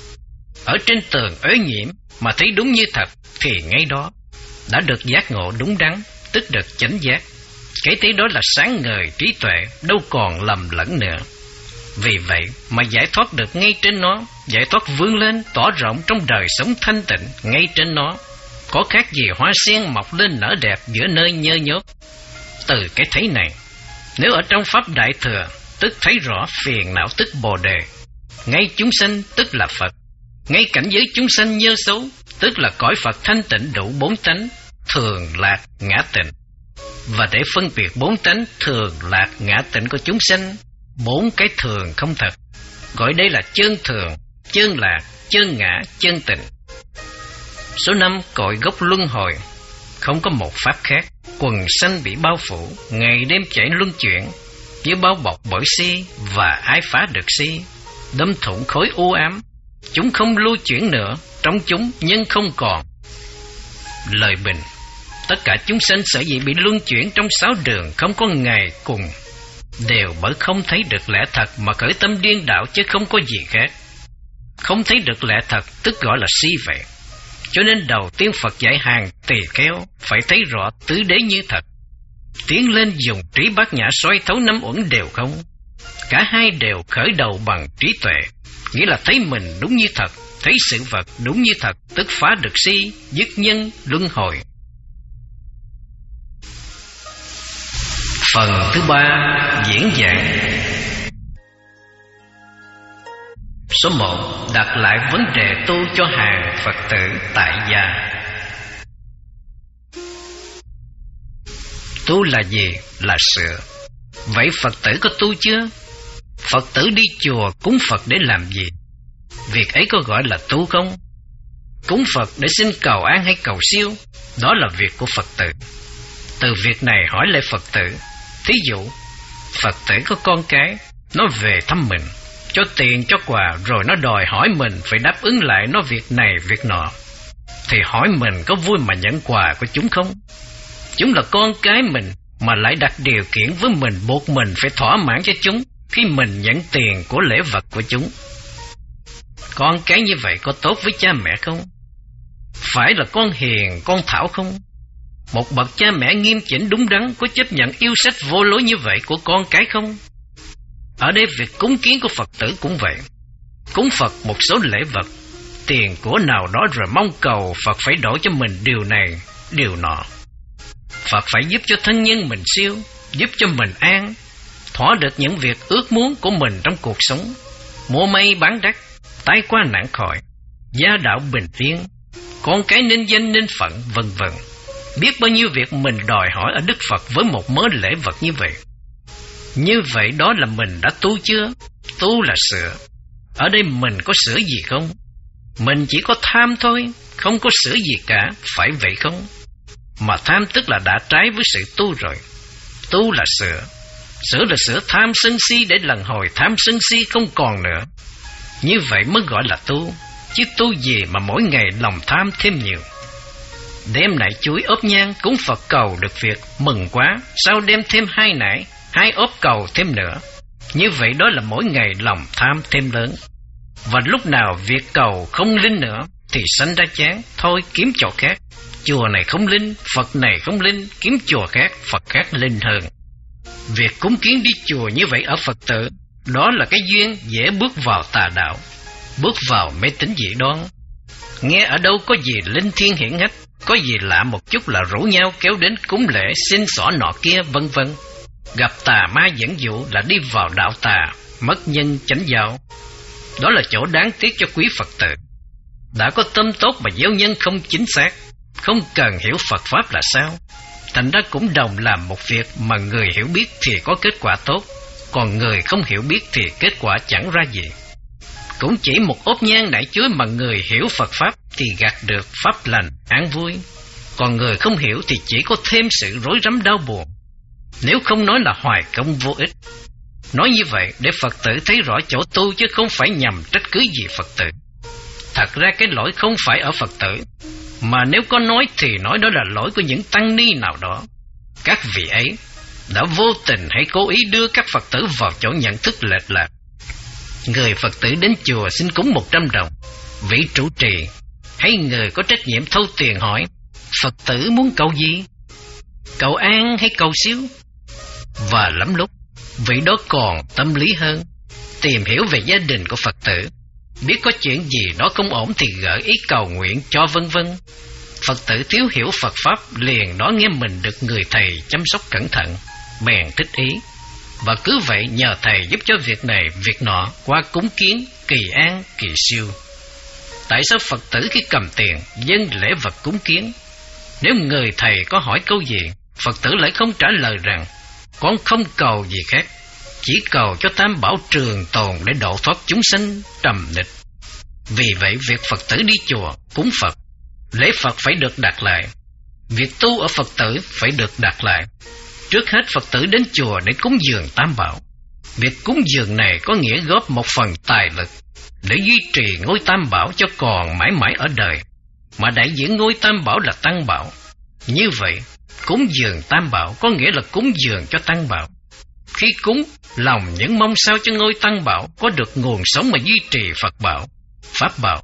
Ở trên tường uế nhiễm mà thấy đúng như thật thì ngay đó đã được giác ngộ đúng đắn, tức được chánh giác. Cái thấy đó là sáng ngời trí tuệ, đâu còn lầm lẫn nữa. Vì vậy mà giải thoát được ngay trên nó, giải thoát vươn lên tỏ rộng trong đời sống thanh tịnh ngay trên nó. Có khác gì hoa sen mọc lên nở đẹp giữa nơi nhơ nhớp. Từ cái thấy này, nếu ở trong pháp đại thừa, tức thấy rõ phiền não tức bồ đề, ngay chúng sanh tức là Phật, ngay cảnh giới chúng sanh nhơ xấu, tức là cõi Phật thanh tịnh đủ bốn tánh, thường lạc ngã tịnh. Và để phân biệt bốn tánh thường lạc ngã tịnh của chúng sanh, bốn cái thường không thật, gọi đây là chân thường, chân lạc, chân ngã, chân tịnh. Số năm, cội gốc luân hồi. Không có một pháp khác. Quần sanh bị bao phủ, ngày đêm chảy luân chuyển, như bao bọc bởi si và ái phá được si, đâm thủng khối u ám. Chúng không lưu chuyển nữa, trong chúng nhân không còn. Lời bình, tất cả chúng sanh sở dĩ bị luân chuyển trong sáu đường không có ngày cùng, đều bởi không thấy được lẽ thật mà khởi tâm điên đảo, chứ không có gì khác. Không thấy được lẽ thật tức gọi là si vậy. Cho nên đầu tiên Phật dạy hàng tỳ kheo phải thấy rõ tứ đế như thật, tiến lên dùng trí bát nhã soi thấu năm uẩn đều không. Cả hai đều khởi đầu bằng trí tuệ, nghĩa là thấy mình đúng như thật, thấy sự vật đúng như thật, tức phá được si, dứt nhân luân hồi. Phần thứ ba, diễn giảng. Số một, đặt lại vấn đề tu cho hàng Phật tử tại gia. Tu là gì? Là sửa. Vậy Phật tử có tu chưa? Phật tử đi chùa cúng Phật để làm gì? Việc ấy có gọi là tu không? Cúng Phật để xin cầu an hay cầu siêu, đó là việc của Phật tử. Từ việc này hỏi lại Phật tử. Thí dụ, Phật tử có con cái, nó về thăm mình, cho tiền cho quà, rồi nó đòi hỏi mình phải đáp ứng lại nó việc này việc nọ, thì hỏi mình có vui mà nhận quà của chúng không? Chúng là con cái mình mà lại đặt điều kiện với mình, buộc mình phải thỏa mãn cho chúng khi mình nhận tiền của lễ vật của chúng. Con cái như vậy có tốt với cha mẹ không? Phải là con hiền, con thảo không? Một bậc cha mẹ nghiêm chỉnh đúng đắn có chấp nhận yêu sách vô lối như vậy của con cái không? Ở đây việc cúng kiến của Phật tử cũng vậy. Cúng Phật một số lễ vật, tiền của nào đó, rồi mong cầu Phật phải đổ cho mình điều này, điều nọ. Phật phải giúp cho thân nhân mình siêu, giúp cho mình an, thỏa được những việc ước muốn của mình trong cuộc sống, mua may bán đắt, tai qua nạn khỏi, gia đạo bình yên, con cái nên danh nên phận, vân vân. Biết bao nhiêu việc mình đòi hỏi ở Đức Phật với một mớ lễ vật như vậy. Như vậy đó là mình đã tu chưa? Tu là sửa. Ở đây mình có sửa gì không? Mình chỉ có tham thôi, không có sửa gì cả, phải vậy không? Mà tham tức là đã trái với sự tu rồi. Tu là sửa. Sửa là sửa tham sân si để lần hồi tham sân si không còn nữa. Như vậy mới gọi là tu. Chứ tu gì mà mỗi ngày lòng tham thêm nhiều. Đêm nải chuối ốp nhang cúng Phật cầu được việc, mừng quá. Sao đem thêm hai nải, hai ốp cầu thêm nữa. Như vậy đó là mỗi ngày lòng tham thêm lớn. Và lúc nào việc cầu không linh nữa thì sanh ra chán, thôi kiếm chỗ khác. Chùa này không linh, Phật này không linh, kiếm chùa khác, Phật khác linh hơn. Việc cúng kiến đi chùa như vậy ở Phật tử, đó là cái duyên dễ bước vào tà đạo, bước vào mê tín dị đoan. Nghe ở đâu có gì linh thiêng hiển hách, có gì lạ một chút là rủ nhau kéo đến cúng lễ xin xỏ nọ kia vân vân. Gặp tà ma dẫn dụ là đi vào đạo tà, mất nhân chánh giáo. Đó là chỗ đáng tiếc cho quý Phật tử. Đã có tâm tốt mà gieo nhân không chính xác, không cần hiểu Phật Pháp là sao. Thành ra cũng đồng làm một việc mà người hiểu biết thì có kết quả tốt, còn người không hiểu biết thì kết quả chẳng ra gì. Cũng chỉ một ốp nhang nải chuối mà người hiểu Phật Pháp thì gặt được pháp lành, an vui. Còn người không hiểu thì chỉ có thêm sự rối rắm đau buồn. Nếu không nói là hoài công vô ích. Nói như vậy để Phật tử thấy rõ chỗ tu chứ không phải nhằm trách cứ gì Phật tử. Thật ra cái lỗi không phải ở Phật tử, mà nếu có nói thì nói đó là lỗi của những tăng ni nào đó. Các vị ấy đã vô tình hay cố ý đưa các Phật tử vào chỗ nhận thức lệch lạc. Người Phật tử đến chùa xin cúng một trăm đồng, vị trụ trì hay người có trách nhiệm thâu tiền hỏi: Phật tử muốn cầu gì? Cầu an hay cầu siêu? Và lắm lúc vị đó còn tâm lý hơn, tìm hiểu về gia đình của Phật tử, biết có chuyện gì đó không ổn thì gợi ý cầu nguyện cho vân vân. Phật tử thiếu hiểu Phật Pháp liền đó nghe mình được người thầy chăm sóc cẩn thận, bèn thích ý, và cứ vậy nhờ thầy giúp cho việc này việc nọ qua cúng kiến, kỳ an, kỳ siêu. Tại sao Phật tử khi cầm tiền dâng lễ vật cúng kiến, nếu người thầy có hỏi câu gì, Phật tử lại không trả lời rằng con không cầu gì khác, chỉ cầu cho tam bảo trường tồn để độ thoát chúng sanh trầm nghịch. Vì vậy việc Phật tử đi chùa cúng Phật, lễ Phật phải được đặt lại, việc tu ở Phật tử phải được đặt lại. Trước hết Phật tử đến chùa để cúng dường tam bảo. Việc cúng dường này có nghĩa góp một phần tài lực để duy trì ngôi tam bảo cho còn mãi mãi ở đời, mà đại diện ngôi tam bảo là tăng bảo. Như vậy cúng dường tam bảo có nghĩa là cúng dường cho tăng bảo. Khi cúng, lòng những mong sao cho ngôi tăng bảo có được nguồn sống mà duy trì Phật bảo, Pháp bảo.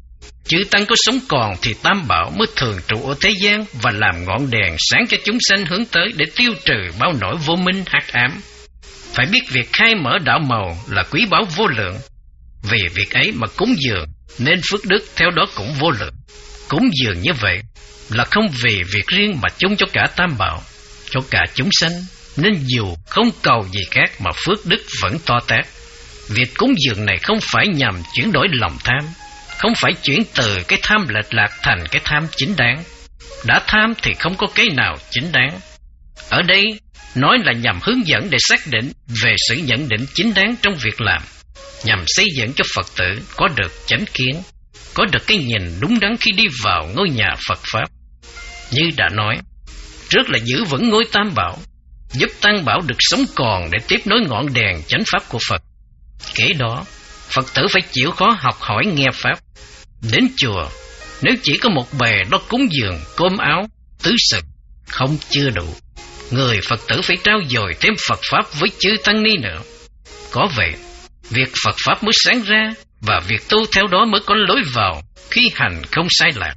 Chư tăng có sống còn thì tam bảo mới thường trụ ở thế gian và làm ngọn đèn sáng cho chúng sanh hướng tới để tiêu trừ bao nỗi vô minh hắc ám. Phải biết việc khai mở đạo màu là quý báu vô lượng. Vì việc ấy mà cúng dường nên phước đức theo đó cũng vô lượng. Cúng dường như vậy là không vì việc riêng mà chung cho cả tam bảo, cho cả chúng sanh, nên dù không cầu gì khác mà phước đức vẫn to tát. Việc cúng dường này không phải nhằm chuyển đổi lòng tham, không phải chuyển từ cái tham lệch lạc thành cái tham chính đáng. Đã tham thì không có cái nào chính đáng. Ở đây nói là nhằm hướng dẫn để xác định về sự nhận định chính đáng trong việc làm, nhằm xây dựng cho Phật tử có được chánh kiến, có được cái nhìn đúng đắn khi đi vào ngôi nhà Phật Pháp. Như đã nói, trước là giữ vững ngôi tam bảo, giúp tăng bảo được sống còn để tiếp nối ngọn đèn chánh Pháp của Phật. Kế đó, Phật tử phải chịu khó học hỏi nghe Pháp. Đến chùa, nếu chỉ có một bề đó cúng dường, cơm áo, tứ sự, không chưa đủ. Người Phật tử phải trao dồi thêm Phật Pháp với chư tăng ni nữa. Có vậy, việc Phật Pháp mới sáng ra, và việc tu theo đó mới có lối vào khi hành không sai lạc.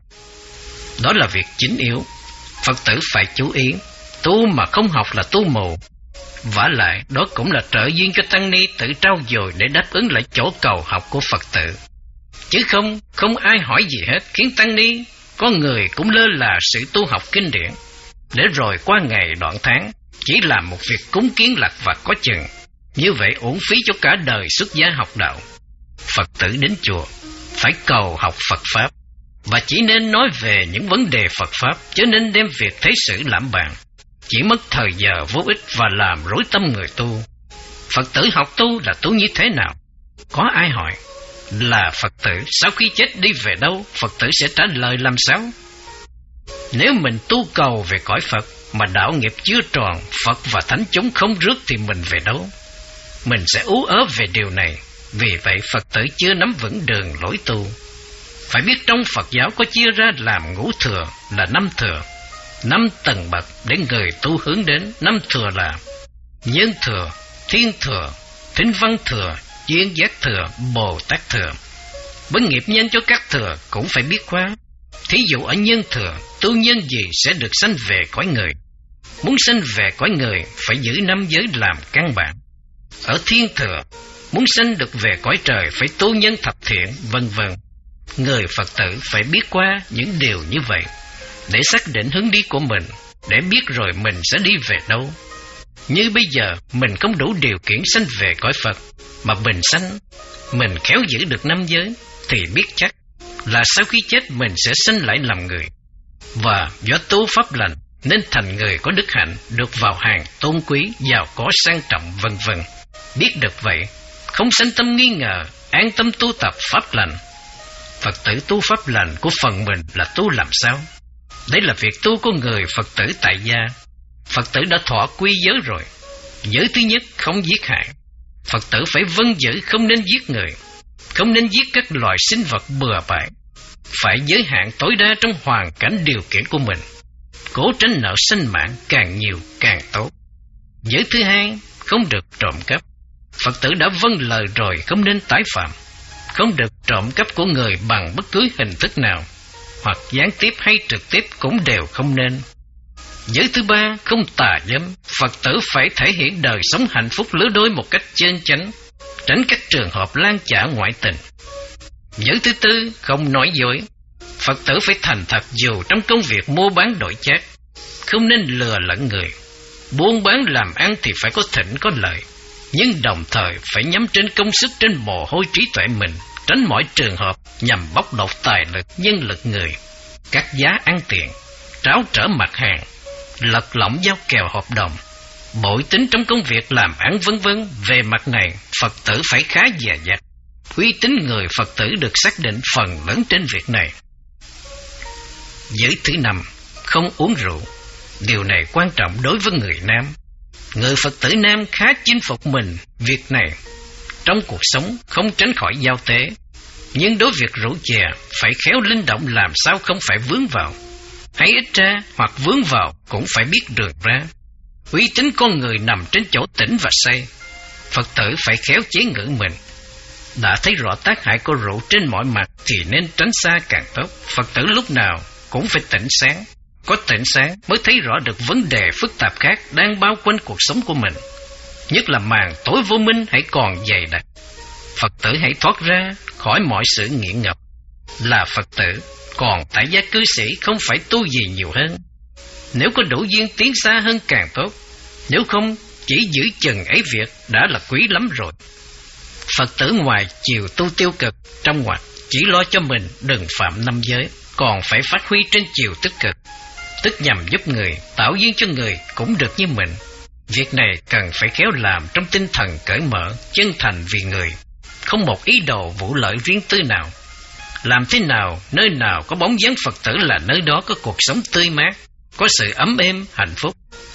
Đó là việc chính yếu. Phật tử phải chú ý, tu mà không học là tu mù. Vả lại, đó cũng là trợ duyên cho tăng ni tự trau dồi để đáp ứng lại chỗ cầu học của Phật tử. Chứ không, không ai hỏi gì hết, khiến tăng ni có người cũng lơ là sự tu học kinh điển, để rồi qua ngày đoạn tháng chỉ làm một việc cúng kiến lặt vặt có chừng. Như vậy uổng phí cho cả đời xuất gia học đạo. Phật tử đến chùa phải cầu học Phật Pháp, và chỉ nên nói về những vấn đề Phật Pháp, chứ nên đem việc thế sự làm bàn. Chỉ mất thời giờ vô ích và làm rối tâm người tu. Phật tử học tu là tu như thế nào? Có ai hỏi là Phật tử sau khi chết đi về đâu, Phật tử sẽ trả lời làm sao? Nếu mình tu cầu về cõi Phật mà đạo nghiệp chưa tròn, Phật và Thánh chúng không rước thì mình về đâu? Mình sẽ ú ớ về điều này. Vì vậy Phật tử chưa nắm vững đường lối tu. Phải biết trong Phật giáo có chia ra làm ngũ thừa là năm thừa, năm tầng bậc để người tu hướng đến. Năm thừa là nhân thừa, thiên thừa, thính văn thừa, duyên giác thừa, Bồ Tát thừa. Với nghiệp nhân cho các thừa cũng phải biết qua. Thí dụ ở nhân thừa, tu nhân gì sẽ được sanh về cõi người. Muốn sanh về cõi người phải giữ năm giới làm căn bản. Ở thiên thừa, muốn sanh được về cõi trời phải tu nhân thập thiện, vân vân. Người Phật tử phải biết qua những điều như vậy để xác định hướng đi của mình, để biết rồi mình sẽ đi về đâu. Như bây giờ mình không đủ điều kiện sanh về cõi Phật, mà bình sanh mình khéo giữ được năm giới thì biết chắc là sau khi chết mình sẽ sanh lại làm người, và do tu pháp lành nên thành người có đức hạnh, được vào hàng tôn quý, giàu có sang trọng, vân vân. Biết được vậy, không sanh tâm nghi ngờ, an tâm tu tập pháp lành. Phật tử tu pháp lành của phần mình là tu làm sao? Đấy là việc tu của người Phật tử tại gia. Phật tử đã thọ quy giới rồi. Giới thứ nhất, không giết hại. Phật tử phải vâng giữ không nên giết người, không nên giết các loài sinh vật bừa bãi, phải giới hạn tối đa trong hoàn cảnh điều kiện của mình, cố tránh nợ sanh mạng, càng nhiều càng tốt. Giới thứ hai, không được trộm cắp. Phật tử đã vâng lời rồi không nên tái phạm, không được trộm cắp của người bằng bất cứ hình thức nào, hoặc gián tiếp hay trực tiếp cũng đều không nên. Giới thứ ba, không tà dâm. Phật tử phải thể hiện đời sống hạnh phúc lứa đôi một cách chân chánh, tránh các trường hợp lan chả ngoại tình. Giới thứ tư, không nói dối. Phật tử phải thành thật dù trong công việc mua bán đổi chác, không nên lừa lẫn người. Buôn bán làm ăn thì phải có thịnh có lợi, nhưng đồng thời phải nhắm trên công sức, trên mồ hôi trí tuệ mình, tránh mọi trường hợp nhằm bóc lột tài lực, nhân lực người, các giá ăn tiền, tráo trở mặt hàng, lật lỏng giao kèo hợp đồng, bội tính trong công việc làm ăn, vân vân. Về mặt này, Phật tử phải khá dè dặt. Uy tín người Phật tử được xác định phần lớn trên việc này. Giới thứ năm, không uống rượu. Điều này quan trọng đối với người nam. Người Phật tử nam khá chinh phục mình việc này. Trong cuộc sống không tránh khỏi giao tế, nhưng đối việc rượu chè phải khéo linh động làm sao không phải vướng vào. Hãy ít ra hoặc vướng vào cũng phải biết đường ra. Uy tín con người nằm trên chỗ tỉnh và say. Phật tử phải khéo chế ngự mình. Đã thấy rõ tác hại của rượu trên mọi mặt thì nên tránh xa càng tốt. Phật tử lúc nào cũng phải tỉnh sáng. Có tỉnh sáng mới thấy rõ được vấn đề phức tạp khác đang bao quanh cuộc sống của mình, nhất là màn tối vô minh hãy còn dày đặc. Phật tử hãy thoát ra khỏi mọi sự nghiện ngập. Là Phật tử, còn tại gia cư sĩ không phải tu gì nhiều hơn. Nếu có đủ duyên tiến xa hơn càng tốt, nếu không chỉ giữ chừng ấy việc đã là quý lắm rồi. Phật tử ngoài chiều tu tiêu cực trong ngoặt, chỉ lo cho mình đừng phạm năm giới, còn phải phát huy trên chiều tích cực, tức nhằm giúp người, tạo duyên cho người cũng được như mình. Việc này cần phải khéo làm trong tinh thần cởi mở, chân thành vì người, không một ý đồ vụ lợi riêng tư nào. Làm thế nào, nơi nào có bóng dáng Phật tử là nơi đó có cuộc sống tươi mát, có sự ấm êm, hạnh phúc.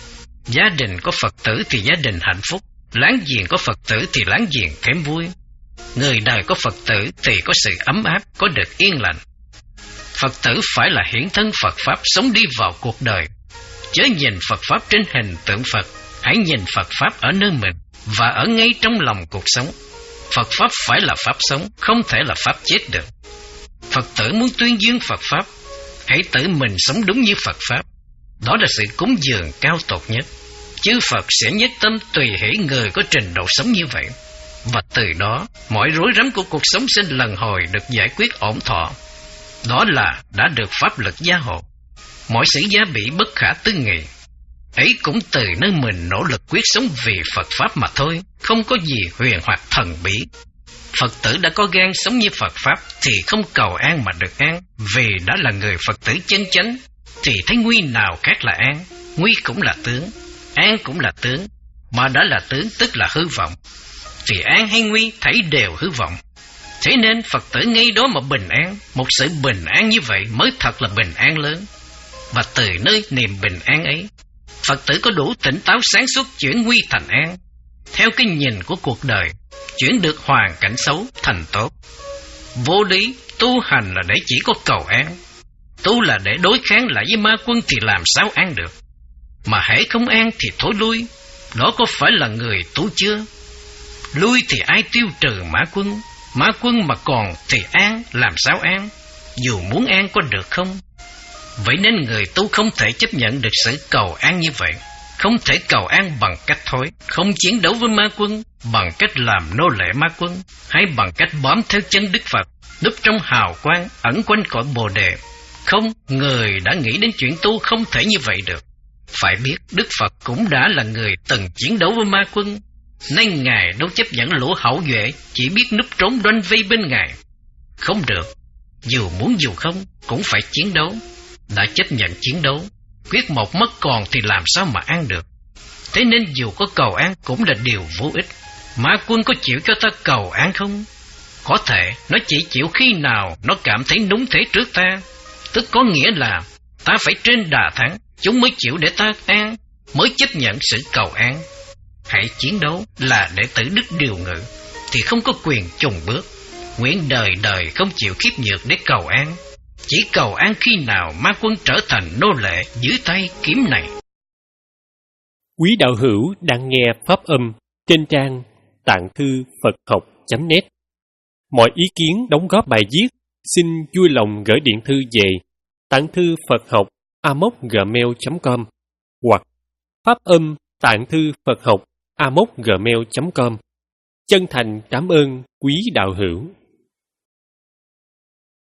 Gia đình có Phật tử thì gia đình hạnh phúc, láng giềng có Phật tử thì láng giềng thêm vui. Người đời có Phật tử thì có sự ấm áp, có được yên lành. Phật tử phải là hiển thân Phật Pháp sống đi vào cuộc đời. Chớ nhìn Phật Pháp trên hình tượng Phật, hãy nhìn Phật Pháp ở nơi mình và ở ngay trong lòng cuộc sống. Phật Pháp phải là Pháp sống, không thể là Pháp chết được. Phật tử muốn tuyên dương Phật Pháp, hãy tự mình sống đúng như Phật Pháp. Đó là sự cúng dường cao tột nhất. Chư Phật sẽ nhất tâm tùy hỷ người có trình độ sống như vậy. Và từ đó, mọi rối rắm của cuộc sống sẽ lần hồi được giải quyết ổn thỏa. Đó là đã được pháp lực gia hộ. Mọi sự gia bị bất khả tư nghị. Ấy cũng từ nơi mình nỗ lực quyết sống vì Phật Pháp mà thôi, không có gì huyền hoặc thần bí. Phật tử đã có gan sống như Phật Pháp thì không cầu an mà được an, vì đã là người Phật tử chân chánh thì thấy nguy nào khác là an. Nguy cũng là tướng, an cũng là tướng, mà đã là tướng tức là hư vọng, thì an hay nguy thấy đều hư vọng. Thế nên Phật tử ngay đó mà bình an. Một sự bình an như vậy mới thật là bình an lớn. Và từ nơi niềm bình an ấy, Phật tử có đủ tỉnh táo sáng suốt chuyển nguy thành an, theo cái nhìn của cuộc đời, chuyển được hoàn cảnh xấu thành tốt. Vô lý tu hành là để chỉ có cầu an, tu là để đối kháng lại với ma quân thì làm sao an được. Mà hễ không an thì thối lui, đó có phải là người tu chưa? Lui thì ai tiêu trừ ma quân, ma quân mà còn thì an, làm sao an? Dù muốn an có được không? Vậy nên người tu không thể chấp nhận được sự cầu an như vậy. Không thể cầu an bằng cách thôi, không chiến đấu với ma quân, bằng cách làm nô lệ ma quân, hay bằng cách bám theo chân Đức Phật, núp trong hào quang, ẩn quanh cõi Bồ Đề. Không, người đã nghĩ đến chuyện tu không thể như vậy được. Phải biết Đức Phật cũng đã là người từng chiến đấu với ma quân, nên Ngài đâu chấp nhận lũ hậu duệ chỉ biết núp trốn đoanh vây bên Ngài. Không được, dù muốn dù không cũng phải chiến đấu. Đã chấp nhận chiến đấu, quyết một mất còn thì làm sao mà an được. Thế nên dù có cầu an cũng là điều vô ích. Ma quân có chịu cho ta cầu an không? Có thể nó chỉ chịu khi nào nó cảm thấy núng thế trước ta, tức có nghĩa là ta phải trên đà thắng, chúng mới chịu để ta an, mới chấp nhận sự cầu an. Hãy chiến đấu là để tử đức điều ngự, thì không có quyền chùng bước. Nguyện đời đời không chịu khiếp nhược để cầu an, chỉ cầu an khi nào ma quân trở thành nô lệ dưới tay kiếm này. Quý đạo hữu đang nghe pháp âm trên trang tạng thư Phật học chấm net. Mọi ý kiến đóng góp bài viết xin vui lòng gửi điện thư về tạng thư Phật học a m o c gmail chấm com hoặc pháp âm tạng thư Phật học a m o c gmail chấm com. Chân thành cảm ơn quý đạo hữu.